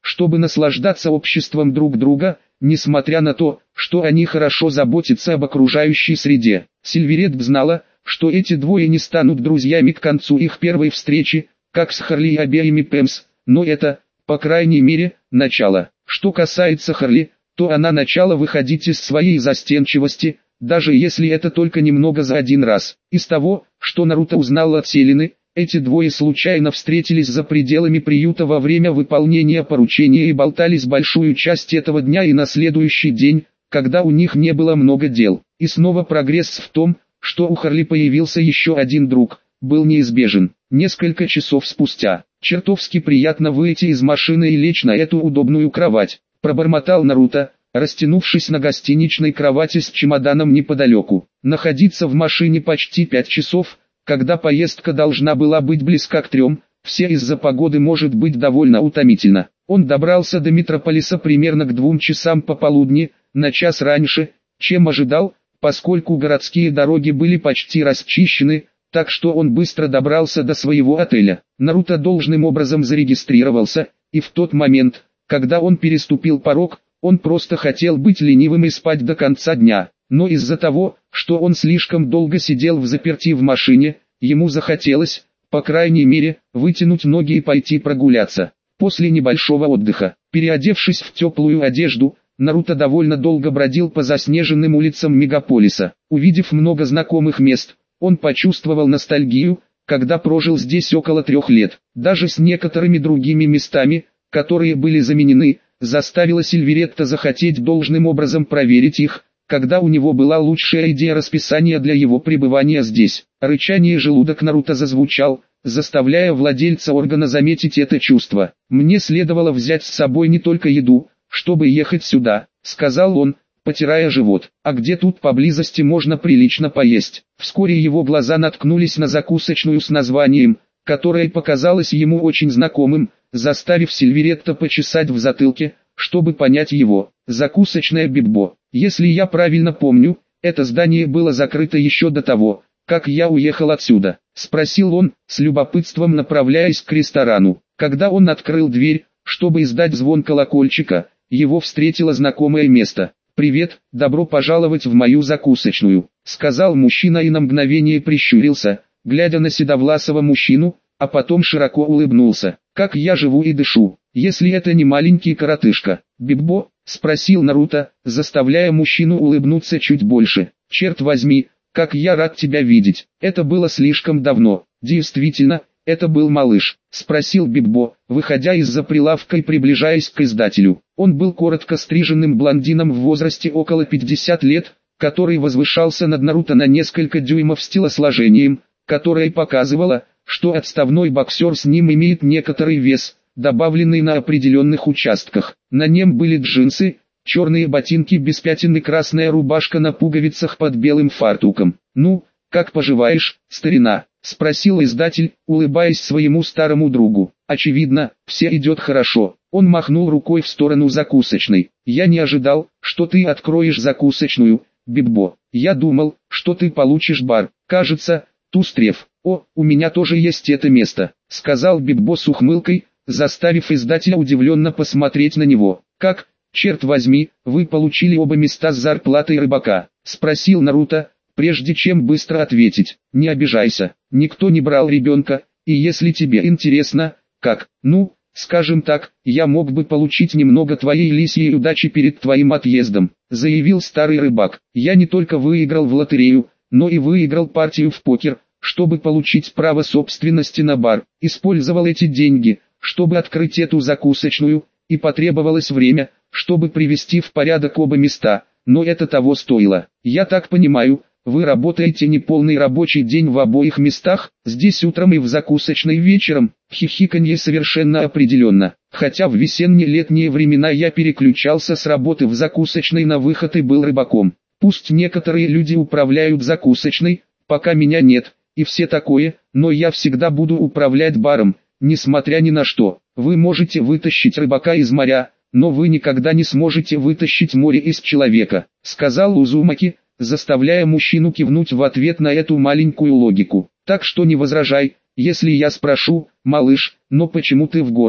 чтобы наслаждаться обществом друг друга, несмотря на то, что они хорошо заботятся об окружающей среде. Сильверет знала, что эти двое не станут друзьями к концу их первой встречи, как с Харли и обеими Пэмс, но это, по крайней мере, начало. Что касается Харли, то она начала выходить из своей застенчивости, даже если это только немного за один раз. Из того, что Наруто узнал от Селены, эти двое случайно встретились за пределами приюта во время выполнения поручения и болтались большую часть этого дня и на следующий день, когда у них не было много дел. И снова прогресс в том, что у Харли появился еще один друг, был неизбежен. Несколько часов спустя, чертовски приятно выйти из машины и лечь на эту удобную кровать, пробормотал Наруто, растянувшись на гостиничной кровати с чемоданом неподалеку. Находиться в машине почти пять часов, когда поездка должна была быть близка к трем, все из-за погоды может быть довольно утомительно. Он добрался до Метрополиса примерно к двум часам пополудни, на час раньше, чем ожидал, поскольку городские дороги были почти расчищены, так что он быстро добрался до своего отеля. Наруто должным образом зарегистрировался, и в тот момент, когда он переступил порог, он просто хотел быть ленивым и спать до конца дня. Но из-за того, что он слишком долго сидел взаперти в машине, ему захотелось, по крайней мере, вытянуть ноги и пойти прогуляться. После небольшого отдыха, переодевшись в теплую одежду, Наруто довольно долго бродил по заснеженным улицам мегаполиса. Увидев много знакомых мест, он почувствовал ностальгию, когда прожил здесь около трех лет. Даже с некоторыми другими местами, которые были заменены, заставило Сильверетта захотеть должным образом проверить их, когда у него была лучшая идея расписания для его пребывания здесь. Рычание желудок Наруто зазвучал, заставляя владельца органа заметить это чувство. «Мне следовало взять с собой не только еду, чтобы ехать сюда», — сказал он, потирая живот. «А где тут поблизости можно прилично поесть?» Вскоре его глаза наткнулись на закусочную с названием, которое показалось ему очень знакомым, заставив Сильверетта почесать в затылке, чтобы понять его. Закусочная Биббо. Если я правильно помню, это здание было закрыто еще до того, как я уехал отсюда, спросил он, с любопытством направляясь к ресторану. Когда он открыл дверь, чтобы издать звон колокольчика, его встретило знакомое место. «Привет, добро пожаловать в мою закусочную», — сказал мужчина и на мгновение прищурился, глядя на седовласого мужчину, а потом широко улыбнулся. «Как я живу и дышу, если это не маленький коротышка?» «Биббо?» — спросил Наруто, заставляя мужчину улыбнуться чуть больше. «Черт возьми, как я рад тебя видеть. Это было слишком давно». «Действительно, это был малыш», — спросил Биббо, выходя из-за прилавка и приближаясь к издателю. Он был коротко стриженным блондином в возрасте около пятидесяти лет, который возвышался над Наруто на несколько дюймов с телосложением, которое показывало, что отставной боксер с ним имеет некоторый вес, добавленный на определенных участках. На нем были джинсы, черные ботинки без пятен и красная рубашка на пуговицах под белым фартуком. «Ну, как поживаешь, старина?» — спросил издатель, улыбаясь своему старому другу. «Очевидно, все идет хорошо». Он махнул рукой в сторону закусочной. «Я не ожидал, что ты откроешь закусочную, Биббо. Я думал, что ты получишь бар. Кажется, Тустрев. О, у меня тоже есть это место», — сказал Биббо с ухмылкой, заставив издателя удивленно посмотреть на него. «Как, черт возьми, вы получили оба места с зарплатой рыбака?» — спросил Наруто, прежде чем быстро ответить. «Не обижайся, никто не брал ребенка, и если тебе интересно, как, ну, скажем так, я мог бы получить немного твоей лисьей удачи перед твоим отъездом», — заявил старый рыбак. «Я не только выиграл в лотерею, но и выиграл партию в покер, чтобы получить право собственности на бар. Использовал эти деньги, чтобы открыть эту закусочную, и потребовалось время, чтобы привести в порядок оба места, но это того стоило. Я так понимаю, вы работаете неполный рабочий день в обоих местах, здесь утром и в закусочной вечером?» Хихиканье совершенно определенно. Хотя в весенне-летние времена я переключался с работы в закусочной на выход и был рыбаком. Пусть некоторые люди управляют закусочной, пока меня нет, и все такое, но я всегда буду управлять баром, несмотря ни на что. Вы можете вытащить рыбака из моря, но вы никогда не сможете вытащить море из человека, сказал Узумаки, заставляя мужчину кивнуть в ответ на эту маленькую логику. «Так что не возражай, если я спрошу, малыш, но почему ты в городе?»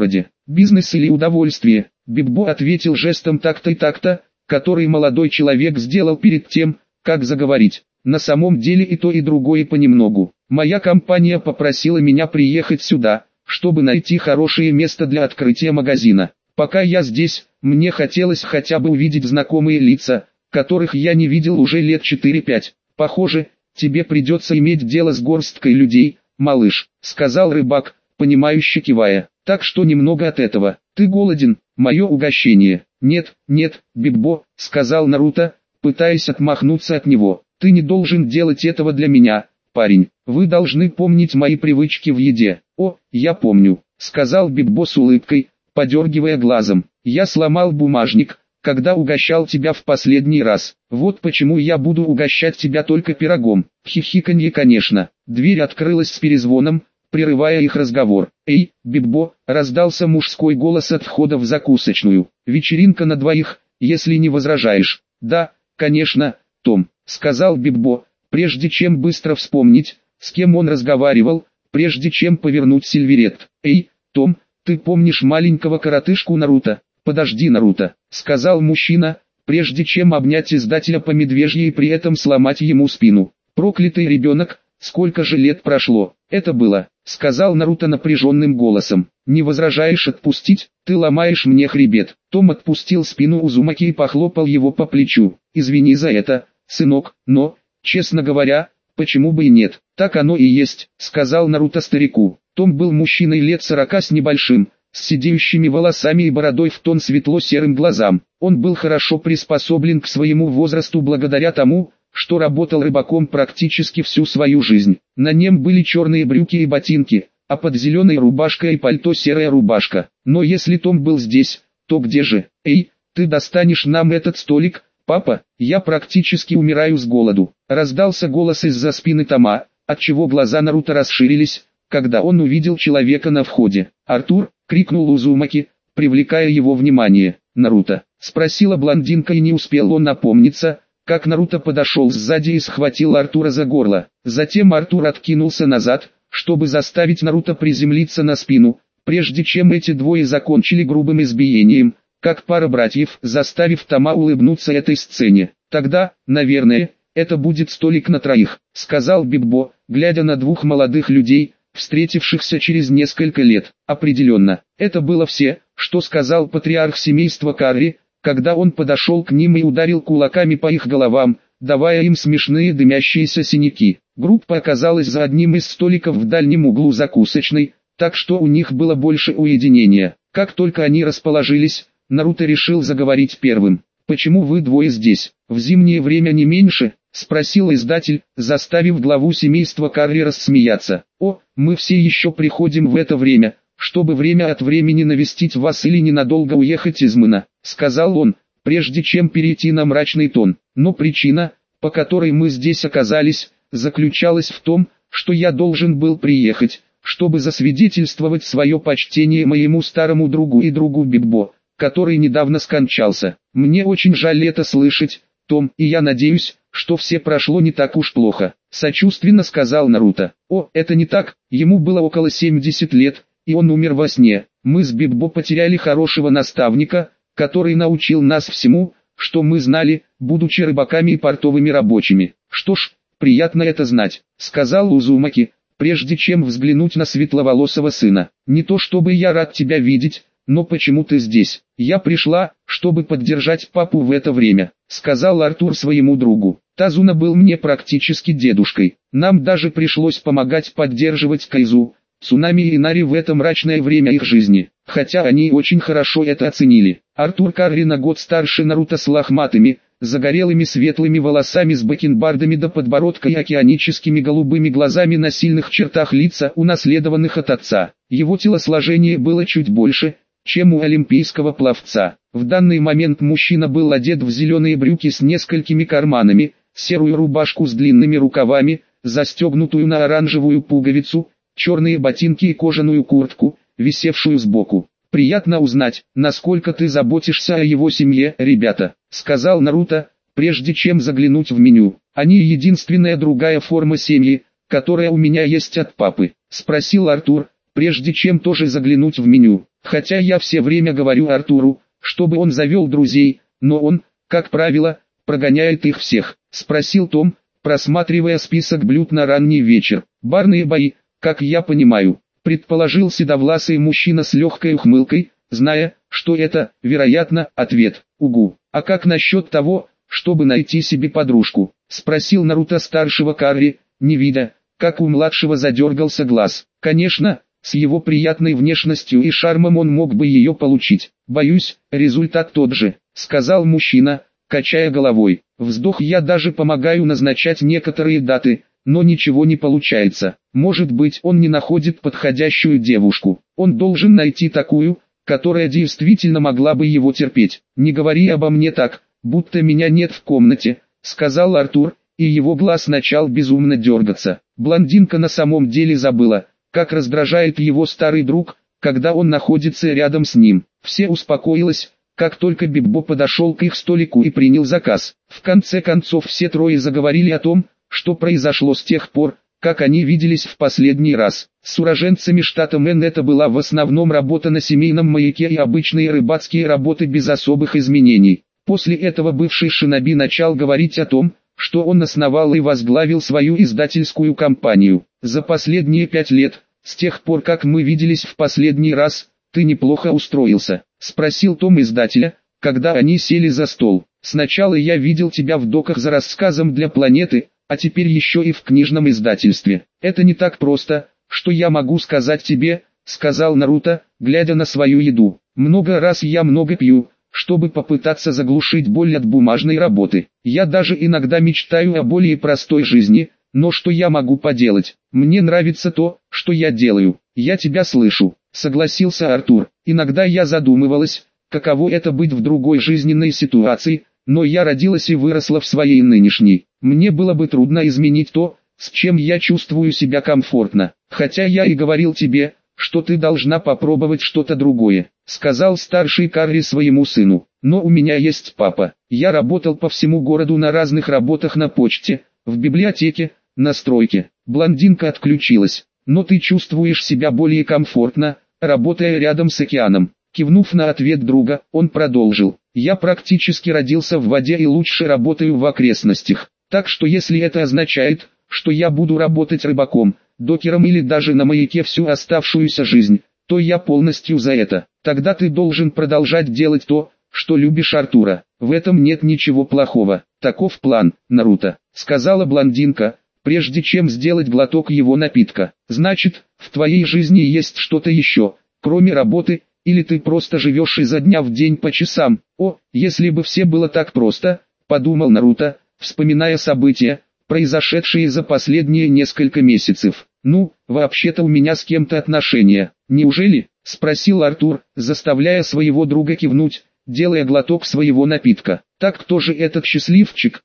Бизнес или удовольствие? Биббо ответил жестом так-то и так-то, который молодой человек сделал перед тем, как заговорить. На самом деле и то и другое понемногу. Моя компания попросила меня приехать сюда, чтобы найти хорошее место для открытия магазина. Пока я здесь, мне хотелось хотя бы увидеть знакомые лица, которых я не видел уже лет четыре-пять. Похоже, тебе придется иметь дело с горсткой людей, малыш, сказал рыбак, понимающе кивая. Так что немного от этого. Ты голоден? Мое угощение. Нет, нет, Биббо, сказал Наруто, пытаясь отмахнуться от него. Ты не должен делать этого для меня, парень. Вы должны помнить мои привычки в еде. О, я помню, сказал Биббо с улыбкой, подергивая глазом. Я сломал бумажник, когда угощал тебя в последний раз. Вот почему я буду угощать тебя только пирогом. Хихиканье, конечно. Дверь открылась с перезвоном, прерывая их разговор. «Эй, Биббо!» — раздался мужской голос от входа в закусочную. «Вечеринка на двоих, если не возражаешь». «Да, конечно, Том», — сказал Биббо, прежде чем быстро вспомнить, с кем он разговаривал, прежде чем повернуть Сильверет. «Эй, Том, ты помнишь маленького коротышку Наруто?» «Подожди, Наруто», — сказал мужчина, прежде чем обнять издателя по медвежьи и при этом сломать ему спину. «Проклятый ребенок, сколько же лет прошло?» «Это было», — сказал Наруто напряженным голосом. «Не возражаешь отпустить? Ты ломаешь мне хребет». Том отпустил спину Узумаки и похлопал его по плечу. «Извини за это, сынок, но, честно говоря, почему бы и нет?» «Так оно и есть», — сказал Наруто старику. Том был мужчиной лет сорока с небольшим, с сидеющими волосами и бородой в тон светло-серым глазам. Он был хорошо приспособлен к своему возрасту благодаря тому, что работал рыбаком практически всю свою жизнь. На нем были черные брюки и ботинки, а под зеленой рубашкой и пальто серая рубашка. Но если Том был здесь, то где же? «Эй, ты достанешь нам этот столик, папа? Я практически умираю с голоду». Раздался голос из-за спины Тома, отчего глаза Наруто расширились, когда он увидел человека на входе. «Артур!» — крикнул Узумаки, привлекая его внимание. «Наруто?» — спросила блондинка, и не успел он напомниться, как Наруто подошел сзади и схватил Артура за горло. Затем Артур откинулся назад, чтобы заставить Наруто приземлиться на спину, прежде чем эти двое закончили грубым избиением, как пара братьев, заставив Тома улыбнуться этой сцене. «Тогда, наверное, это будет столик на троих», — сказал Биббо, глядя на двух молодых людей, встретившихся через несколько лет. Определенно, это было все, что сказал патриарх семейства Карри, когда он подошел к ним и ударил кулаками по их головам, давая им смешные дымящиеся синяки. Группа оказалась за одним из столиков в дальнем углу закусочной, так что у них было больше уединения. Как только они расположились, Наруто решил заговорить первым. «Почему вы двое здесь? В зимнее время не меньше?» — спросил издатель, заставив главу семейства Карри рассмеяться. «О, мы все еще приходим в это время, чтобы время от времени навестить вас или ненадолго уехать из Мэна», — сказал он, прежде чем перейти на мрачный тон. «Но причина, по которой мы здесь оказались, заключалась в том, что я должен был приехать, чтобы засвидетельствовать свое почтение моему старому другу и другу Биббо, который недавно скончался. Мне очень жаль это слышать, Том, и я надеюсь, что все прошло не так уж плохо», — сочувственно сказал Наруто. «О, это не так, ему было около семидесяти лет, и он умер во сне. Мы с Биббо потеряли хорошего наставника, который научил нас всему, что мы знали, будучи рыбаками и портовыми рабочими». «Что ж, приятно это знать», — сказал Узумаки, прежде чем взглянуть на светловолосого сына. «Не то чтобы я рад тебя видеть, но почему ты здесь?» «Я пришла, чтобы поддержать папу в это время», — сказал Артур своему другу. «Тазуна был мне практически дедушкой. Нам даже пришлось помогать поддерживать Кайзу, Цунами и Инари в это мрачное время их жизни, хотя они очень хорошо это оценили». Артур Карри на год старше Наруто с лохматыми, загорелыми светлыми волосами с бакенбардами до подбородка и океаническими голубыми глазами на сильных чертах лица, унаследованных от отца. Его телосложение было чуть больше, чем у олимпийского пловца. В данный момент мужчина был одет в зеленые брюки с несколькими карманами, серую рубашку с длинными рукавами, застегнутую на оранжевую пуговицу, черные ботинки и кожаную куртку, висевшую сбоку. «Приятно узнать, насколько ты заботишься о его семье, ребята», — сказал Наруто, прежде чем заглянуть в меню. «Они единственная другая форма семьи, которая у меня есть от папы», — спросил Артур, прежде чем тоже заглянуть в меню. Хотя я все время говорю Артуру, чтобы он завел друзей, но он, как правило, прогоняет их всех. Спросил Том, просматривая список блюд на ранний вечер. Барные бои, как я понимаю, предположил седовласый мужчина с легкой ухмылкой, зная, что это, вероятно, ответ. Угу. А как насчет того, чтобы найти себе подружку? Спросил Наруто старшего Карри, не видя, как у младшего задергался глаз. Конечно, с его приятной внешностью и шармом он мог бы ее получить. Боюсь, результат тот же, сказал мужчина, качая головой. Вздох. Я даже помогаю назначать некоторые даты, но ничего не получается. Может быть, он не находит подходящую девушку. Он должен найти такую, которая действительно могла бы его терпеть. Не говори обо мне так, будто меня нет в комнате, сказал Артур, и его глаз начал безумно дергаться. Блондинка на самом деле забыла, как раздражает его старый друг, когда он находится рядом с ним. Все успокоилось, как только Биббо подошел к их столику и принял заказ. В конце концов все трое заговорили о том, что произошло с тех пор, как они виделись в последний раз. С уроженцами штата Мэн это была в основном работа на семейном маяке и обычные рыбацкие работы без особых изменений. После этого бывший шиноби начал говорить о том, что он основал и возглавил свою издательскую компанию. За последние пять лет, с тех пор как мы виделись в последний раз, ты неплохо устроился, спросил Том издателя, когда они сели за стол. Сначала я видел тебя в доках за рассказом для планеты, а теперь еще и в книжном издательстве. Это не так просто, что я могу сказать тебе, сказал Наруто, глядя на свою еду. Много раз я много пью, чтобы попытаться заглушить боль от бумажной работы. Я даже иногда мечтаю о более простой жизни, но что я могу поделать? Мне нравится то, что я делаю. Я тебя слышу, согласился Артур. Иногда я задумывалась, каково это быть в другой жизненной ситуации, но я родилась и выросла в своей нынешней. Мне было бы трудно изменить то, с чем я чувствую себя комфортно. Хотя я и говорил тебе, что ты должна попробовать что-то другое, сказал старший Карри своему сыну. Но у меня есть папа. Я работал по всему городу на разных работах на почте, в библиотеке, на стройке. Блондинка отключилась. Но ты чувствуешь себя более комфортно, работая рядом с океаном. Кивнув на ответ друга, он продолжил. Я практически родился в воде и лучше работаю в окрестностях. Так что если это означает, что я буду работать рыбаком, докером или даже на маяке всю оставшуюся жизнь, то я полностью за это. Тогда ты должен продолжать делать то, что любишь, Артура. В этом нет ничего плохого. Таков план, Наруто, сказала блондинка, прежде чем сделать глоток его напитка. Значит, в твоей жизни есть что-то еще, кроме работы, или ты просто живешь изо дня в день по часам? О, если бы все было так просто, подумал Наруто, вспоминая события, произошедшие за последние несколько месяцев. Ну, вообще-то у меня с кем-то отношения. Неужели? Спросил Артур, заставляя своего друга кивнуть, делая глоток своего напитка. Так кто же этот счастливчик?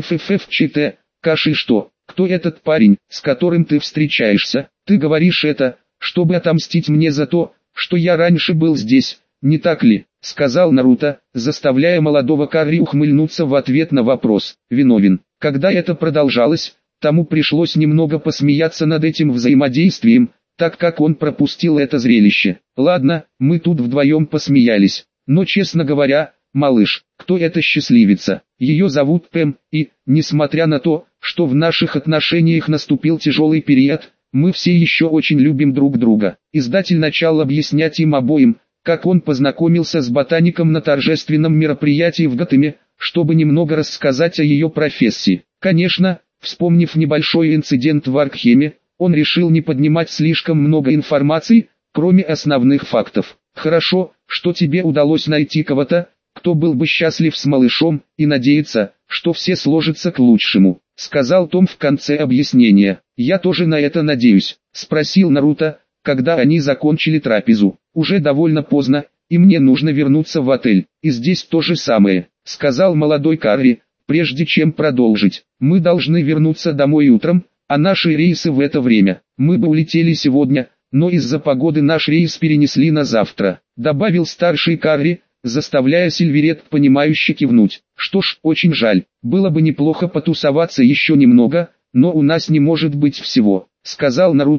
ПФФЧТ, Каши что? Кто этот парень, с которым ты встречаешься? Ты говоришь это, чтобы отомстить мне за то, что я раньше был здесь, не так ли? Сказал Наруто, заставляя молодого Карри ухмыльнуться в ответ на вопрос. Виновен. Когда это продолжалось, тому пришлось немного посмеяться над этим взаимодействием, так как он пропустил это зрелище. Ладно, мы тут вдвоем посмеялись. Но честно говоря, малыш, кто эта счастливица? Ее зовут Пэм, и, несмотря на то, что в наших отношениях наступил тяжелый период, мы все еще очень любим друг друга. Издатель начал объяснять им обоим, как он познакомился с ботаником на торжественном мероприятии в Готэме, чтобы немного рассказать о ее профессии. Конечно, вспомнив небольшой инцидент в Аркхеме, он решил не поднимать слишком много информации, кроме основных фактов. Хорошо, что тебе удалось найти кого-то, кто был бы счастлив с малышом, и надеется, что все сложится к лучшему, сказал Том в конце объяснения. Я тоже на это надеюсь, спросил Наруто, когда они закончили трапезу. Уже довольно поздно, и мне нужно вернуться в отель. И здесь то же самое, сказал молодой Карри, прежде чем продолжить. Мы должны вернуться домой утром, а наши рейсы в это время. Мы бы улетели сегодня, но из-за погоды наш рейс перенесли на завтра, добавил старший Карри, заставляя Сильверет понимающе кивнуть. Что ж, очень жаль, было бы неплохо потусоваться еще немного, но у нас не может быть всего, сказал Наруто,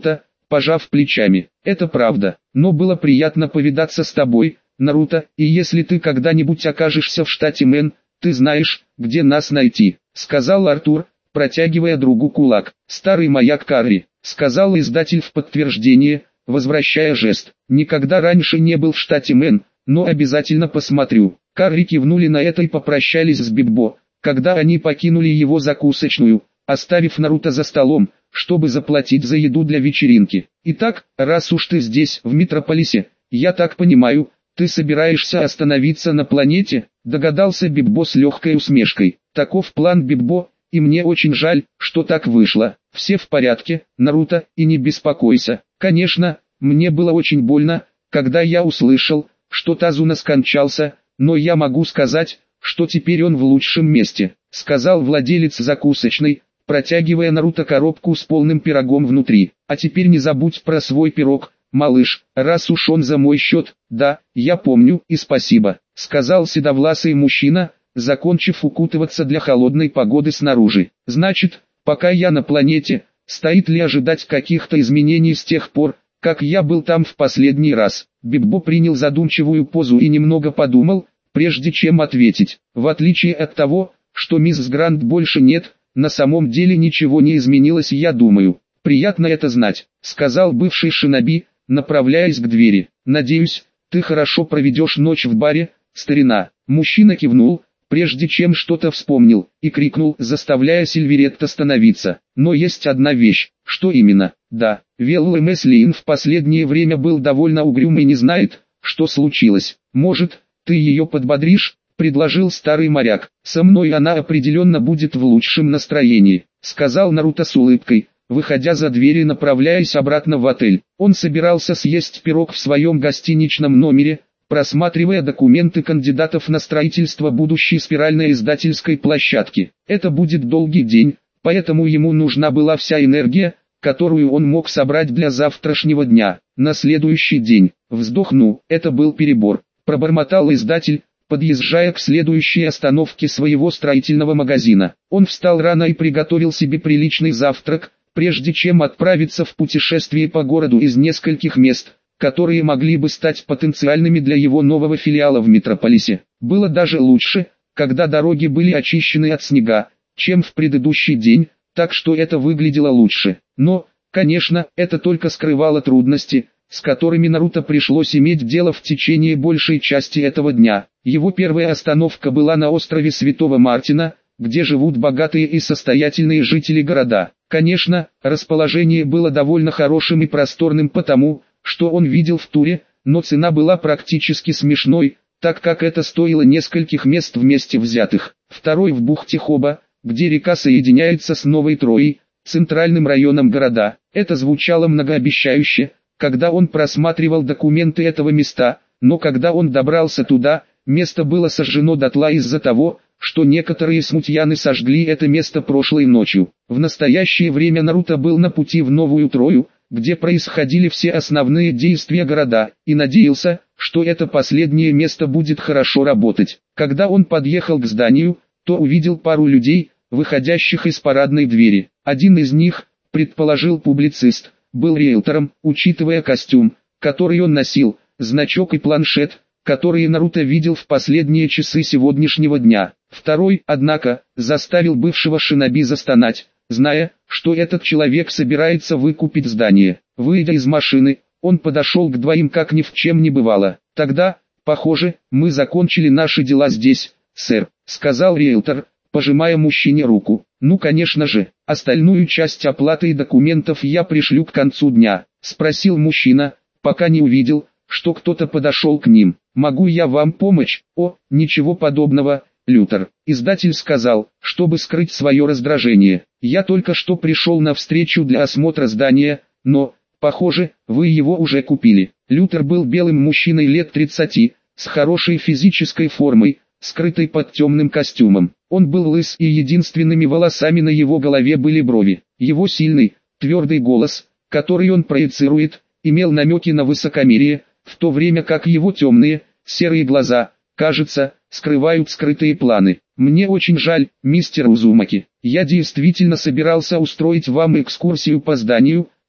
пожав плечами. Это правда, но было приятно повидаться с тобой, Наруто, и если ты когда-нибудь окажешься в штате Мэн, ты знаешь, где нас найти, сказал Артур, протягивая другу кулак. Старый маяк Карри, сказал издатель в подтверждение, возвращая жест. Никогда раньше не был в штате Мэн, но обязательно посмотрю. Карри кивнули на это и попрощались с Биббо, когда они покинули его закусочную, оставив Наруто за столом, чтобы заплатить за еду для вечеринки. Итак, раз уж ты здесь, в Метрополисе, я так понимаю, ты собираешься остановиться на планете, догадался Биббо с легкой усмешкой. Таков план Биббо, и мне очень жаль, что так вышло. Все в порядке, Наруто, и не беспокойся. Конечно, мне было очень больно, когда я услышал, что Тазуна скончался, но я могу сказать, что теперь он в лучшем месте, сказал владелец закусочной, протягивая Наруто коробку с полным пирогом внутри. А теперь не забудь про свой пирог, малыш, раз уж он за мой счет. Да, я помню, и спасибо, сказал седовласый мужчина, закончив укутываться для холодной погоды снаружи. Значит, пока я на планете, стоит ли ожидать каких-то изменений с тех пор, как я был там в последний раз? Биббо принял задумчивую позу и немного подумал, прежде чем ответить. В отличие от того, что мисс Грант больше нет, на самом деле ничего не изменилось, я думаю. Приятно это знать, сказал бывший шиноби, направляясь к двери. Надеюсь, ты хорошо проведешь ночь в баре, старина. Мужчина кивнул, прежде чем что-то вспомнил, и крикнул, заставляя Сильверетт остановиться. Но есть одна вещь. Что именно? Да, Велла Меслин в последнее время был довольно угрюм и не знает, что случилось. Может, ты ее подбодришь? Предложил старый моряк. Со мной она определенно будет в лучшем настроении, сказал Наруто с улыбкой, выходя за дверь и направляясь обратно в отель. Он собирался съесть пирог в своем гостиничном номере, просматривая документы кандидатов на строительство будущей спиральной издательской площадки. Это будет долгий день, поэтому ему нужна была вся энергия, которую он мог собрать для завтрашнего дня. На следующий день, вздохну, это был перебор, пробормотал издатель, подъезжая к следующей остановке своего строительного магазина. Он встал рано и приготовил себе приличный завтрак, прежде чем отправиться в путешествие по городу из нескольких мест, которые могли бы стать потенциальными для его нового филиала в Метрополисе. Было даже лучше, когда дороги были очищены от снега, чем в предыдущий день, так что это выглядело лучше. Но, конечно, это только скрывало трудности, с которыми Наруто пришлось иметь дело в течение большей части этого дня. Его первая остановка была на острове Святого Мартина, где живут богатые и состоятельные жители города. Конечно, расположение было довольно хорошим и просторным потому, что он видел в туре, но цена была практически смешной, так как это стоило нескольких мест вместе взятых. Второй в бухте Хоба, где река соединяется с Новой Троей, центральным районом города. Это звучало многообещающе, когда он просматривал документы этого места, но когда он добрался туда, место было сожжено дотла из-за того, что некоторые смутьяны сожгли это место прошлой ночью. В настоящее время Наруто был на пути в Новую Трою, где происходили все основные действия города, и надеялся, что это последнее место будет хорошо работать. Когда он подъехал к зданию, то увидел пару людей, выходящих из парадной двери. Один из них, предположил публицист, был риэлтором, учитывая костюм, который он носил, значок и планшет, которые Наруто видел в последние часы сегодняшнего дня. Второй, однако, заставил бывшего шиноби застонать, зная, что этот человек собирается выкупить здание. Выйдя из машины, он подошел к двоим как ни в чем не бывало. «Тогда, похоже, мы закончили наши дела здесь, сэр», — сказал риэлтор, пожимая мужчине руку. «Ну конечно же, остальную часть оплаты и документов я пришлю к концу дня», — спросил мужчина, пока не увидел, что кто-то подошел к ним. «Могу я вам помочь?» «О, ничего подобного, Лютер», — издатель сказал, чтобы скрыть свое раздражение. «Я только что пришел на встречу для осмотра здания, но, похоже, вы его уже купили». Лютер был белым мужчиной лет тридцати, с хорошей физической формой, скрытой под темным костюмом. Он был лыс, и единственными волосами на его голове были брови. Его сильный, твердый голос, который он проецирует, имел намеки на высокомерие, в то время как его темные, серые глаза, кажется, скрывают скрытые планы. «Мне очень жаль, мистер Узумаки. Я действительно собирался устроить вам экскурсию по зданию,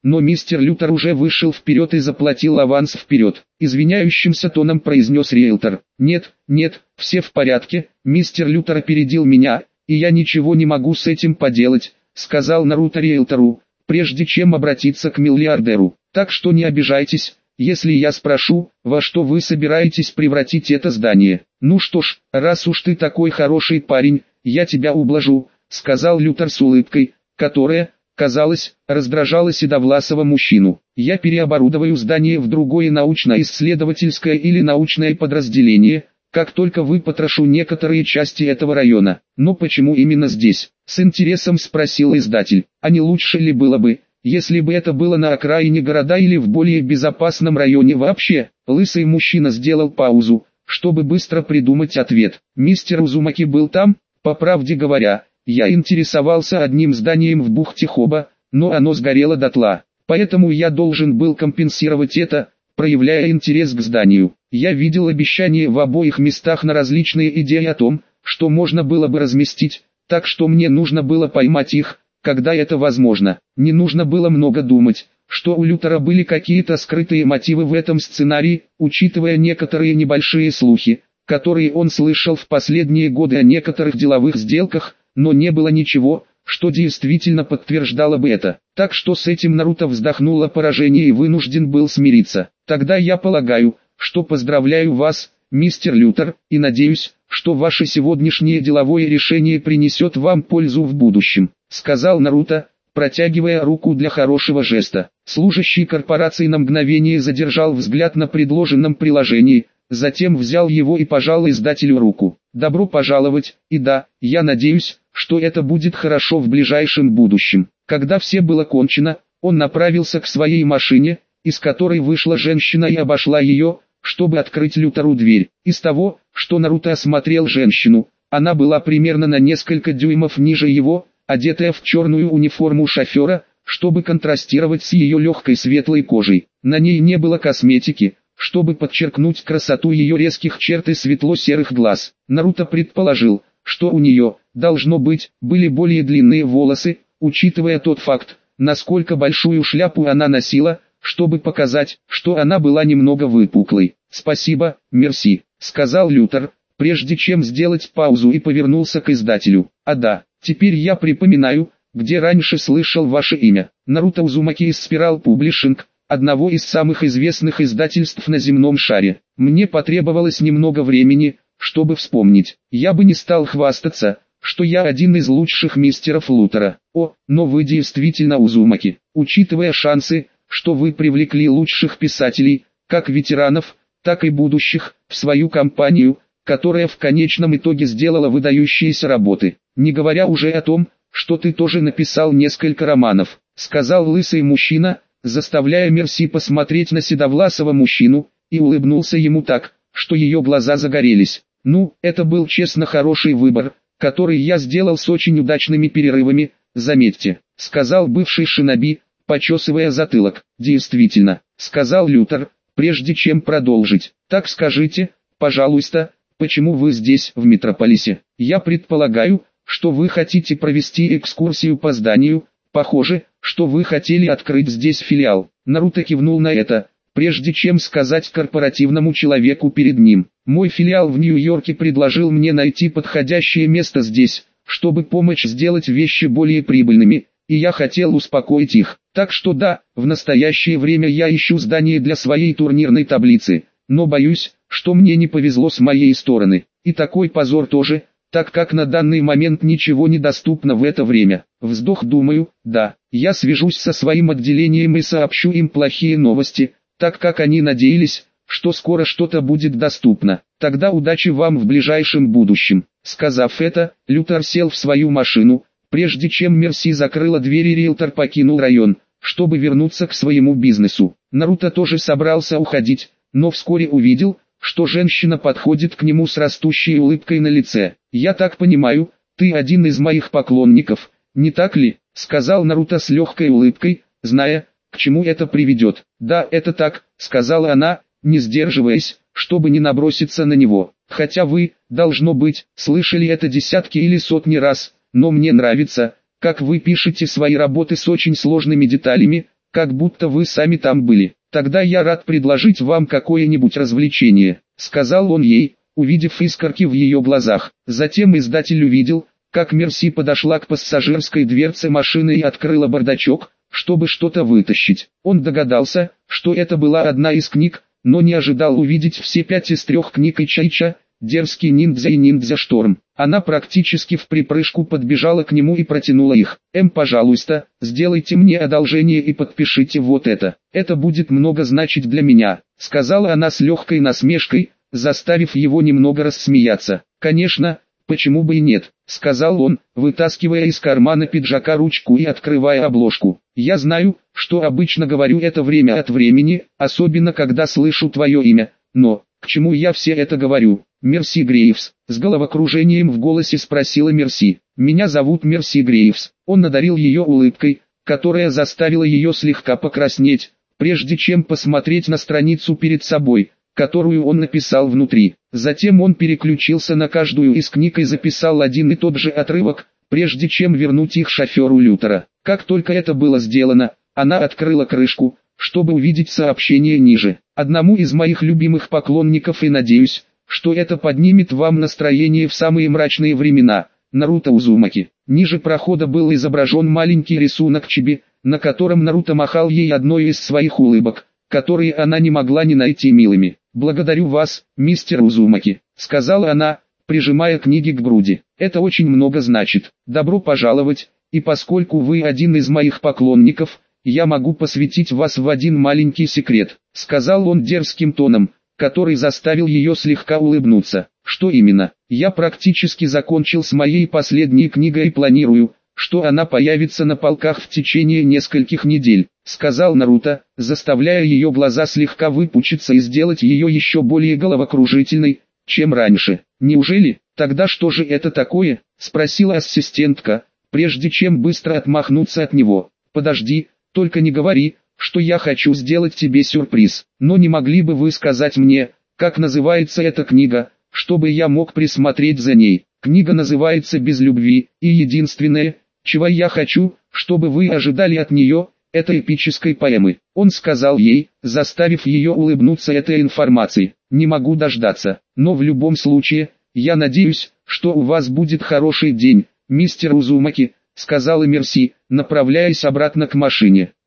но мистер Лютер уже вышел вперед и заплатил аванс вперед. Извиняющимся тоном произнес риэлтор. «Нет, нет, все в порядке, мистер Лютер опередил меня, и я ничего не могу с этим поделать», сказал Наруто риэлтору, прежде чем обратиться к миллиардеру. «Так что не обижайтесь, если я спрошу, во что вы собираетесь превратить это здание». «Ну что ж, раз уж ты такой хороший парень, я тебя ублажу», сказал Лютер с улыбкой, которая, казалось, раздражала седовласого мужчину. «Я переоборудую здание в другое научно-исследовательское или научное подразделение, как только выпотрошу некоторые части этого района». «Но почему именно здесь?» — с интересом спросил издатель. «А не лучше ли было бы, если бы это было на окраине города или в более безопасном районе вообще?» Лысый мужчина сделал паузу, чтобы быстро придумать ответ. «Мистер Узумаки был там? По правде говоря, я интересовался одним зданием в бухте Хоба, но оно сгорело дотла. Поэтому я должен был компенсировать это, проявляя интерес к зданию. Я видел обещания в обоих местах на различные идеи о том, что можно было бы разместить, так что мне нужно было поймать их, когда это возможно. Не нужно было много думать, что у Лютера были какие-то скрытые мотивы в этом сценарии, учитывая некоторые небольшие слухи, которые он слышал в последние годы о некоторых деловых сделках, но не было ничего, что действительно подтверждало бы это. Так что с этим Наруто вздохнул о поражении и вынужден был смириться. «Тогда я полагаю, что поздравляю вас, мистер Лютер, и надеюсь, что ваше сегодняшнее деловое решение принесет вам пользу в будущем», сказал Наруто, протягивая руку для хорошего жеста. Служащий корпорации на мгновение задержал взгляд на предложенном приложении, затем взял его и пожал издателю руку. «Добро пожаловать, и да, я надеюсь, что это будет хорошо в ближайшем будущем». Когда все было кончено, он направился к своей машине, из которой вышла женщина и обошла ее, чтобы открыть Лютеру дверь. Из того, что Наруто осмотрел женщину, она была примерно на несколько дюймов ниже его, одетая в черную униформу шофера, чтобы контрастировать с ее легкой светлой кожей. На ней не было косметики, чтобы подчеркнуть красоту ее резких черт и светло-серых глаз. Наруто предположил, что у нее, должно быть, были более длинные волосы, учитывая тот факт, насколько большую шляпу она носила, чтобы показать, что она была немного выпуклой. «Спасибо, мерси», — сказал Лютер, прежде чем сделать паузу, и повернулся к издателю. «А да, теперь я припоминаю, где раньше слышал ваше имя. Наруто Узумаки из Spiral Publishing, одного из самых известных издательств на земном шаре. Мне потребовалось немного времени, чтобы вспомнить. Я бы не стал хвастаться, что я один из лучших мистеров Лютера. О, но вы действительно Узумаки. Учитывая шансы, что вы привлекли лучших писателей, как ветеранов, так и будущих, в свою компанию, которая в конечном итоге сделала выдающиеся работы. Не говоря уже о том, что ты тоже написал несколько романов», сказал лысый мужчина, заставляя Мерси посмотреть на седовласого мужчину, и улыбнулся ему так, что ее глаза загорелись. «Ну, это был честно хороший выбор, который я сделал с очень удачными перерывами, заметьте», сказал бывший шиноби, почесывая затылок. «Действительно», сказал Лютер, прежде чем продолжить. «Так скажите, пожалуйста, почему вы здесь, в Метрополисе? Я предполагаю, что вы хотите провести экскурсию по зданию, похоже, что вы хотели открыть здесь филиал». Наруто кивнул на это, прежде чем сказать корпоративному человеку перед ним: «Мой филиал в Нью-Йорке предложил мне найти подходящее место здесь, чтобы помочь сделать вещи более прибыльными, и я хотел успокоить их. Так что да, в настоящее время я ищу здание для своей турнирной таблицы, но боюсь, что мне не повезло с моей стороны. И такой позор тоже, так как на данный момент ничего не доступно в это время». Вздох. «Думаю, да, я свяжусь со своим отделением и сообщу им плохие новости, так как они надеялись, что скоро что-то будет доступно. Тогда удачи вам в ближайшем будущем». Сказав это, Лютер сел в свою машину, прежде чем Мерси закрыла дверь и риэлтор покинул район, чтобы вернуться к своему бизнесу. Наруто тоже собрался уходить, но вскоре увидел, что женщина подходит к нему с растущей улыбкой на лице. «Я так понимаю, ты один из моих поклонников, не так ли?» сказал Наруто с легкой улыбкой, зная, к чему это приведет. «Да, это так», сказала она, не сдерживаясь, чтобы не наброситься на него. «Хотя вы, должно быть, слышали это десятки или сотни раз, но мне нравится, как вы пишете свои работы с очень сложными деталями, как будто вы сами там были. Тогда я рад предложить вам какое-нибудь развлечение, сказал он ей, увидев искорки в ее глазах. Затем издатель увидел, как Мерси подошла к пассажирской дверце машины и открыла бардачок, чтобы что-то вытащить. Он догадался, что это была одна из книг, но не ожидал увидеть все пять из трех книг Ича-Ича, «Дерзкий ниндзя» и «Ниндзя Шторм». Она практически в припрыжку подбежала к нему и протянула их. «Эм, пожалуйста, сделайте мне одолжение и подпишите вот это. Это будет много значить для меня», сказала она с легкой насмешкой, заставив его немного рассмеяться. «Конечно, почему бы и нет», сказал он, вытаскивая из кармана пиджака ручку и открывая обложку. «Я знаю, что обычно говорю это время от времени, особенно когда слышу твое имя, но, к чему я все это говорю?» «Мерси Грейвс», с головокружением в голосе спросила Мерси. «Меня зовут Мерси Грейвс». Он одарил ее улыбкой, которая заставила ее слегка покраснеть, прежде чем посмотреть на страницу перед собой, которую он написал внутри. Затем он переключился на каждую из книг и записал один и тот же отрывок, прежде чем вернуть их шоферу Лютера. Как только это было сделано, она открыла крышку, чтобы увидеть сообщение ниже. «Одному из моих любимых поклонников и надеюсь, что это поднимет вам настроение в самые мрачные времена. Наруто Узумаки». Ниже прохода был изображен маленький рисунок Чиби, на котором Наруто махал ей одной из своих улыбок, которые она не могла не найти милыми. «Благодарю вас, мистер Узумаки», сказала она, прижимая книги к груди. «Это очень много значит. Добро пожаловать, и поскольку вы один из моих поклонников, я могу посвятить вас в один маленький секрет», сказал он дерзким тоном, который заставил ее слегка улыбнуться. «Что именно?» «Я практически закончил с моей последней книгой и планирую, что она появится на полках в течение нескольких недель», сказал Наруто, заставляя ее глаза слегка выпучиться и сделать ее еще более головокружительной, чем раньше. «Неужели? Тогда что же это такое?» спросила ассистентка, прежде чем быстро отмахнуться от него. «Подожди, только не говори, что я хочу сделать тебе сюрприз. Но не могли бы вы сказать мне, как называется эта книга, чтобы я мог присмотреть за ней?» «Книга называется «Без любви», и единственное, чего я хочу, чтобы вы ожидали от нее, это эпической поэмы», он сказал ей, заставив ее улыбнуться этой информацией. «Не могу дождаться, но в любом случае, я надеюсь, что у вас будет хороший день, мистер Узумаки», сказала Мерси, направляясь обратно к машине.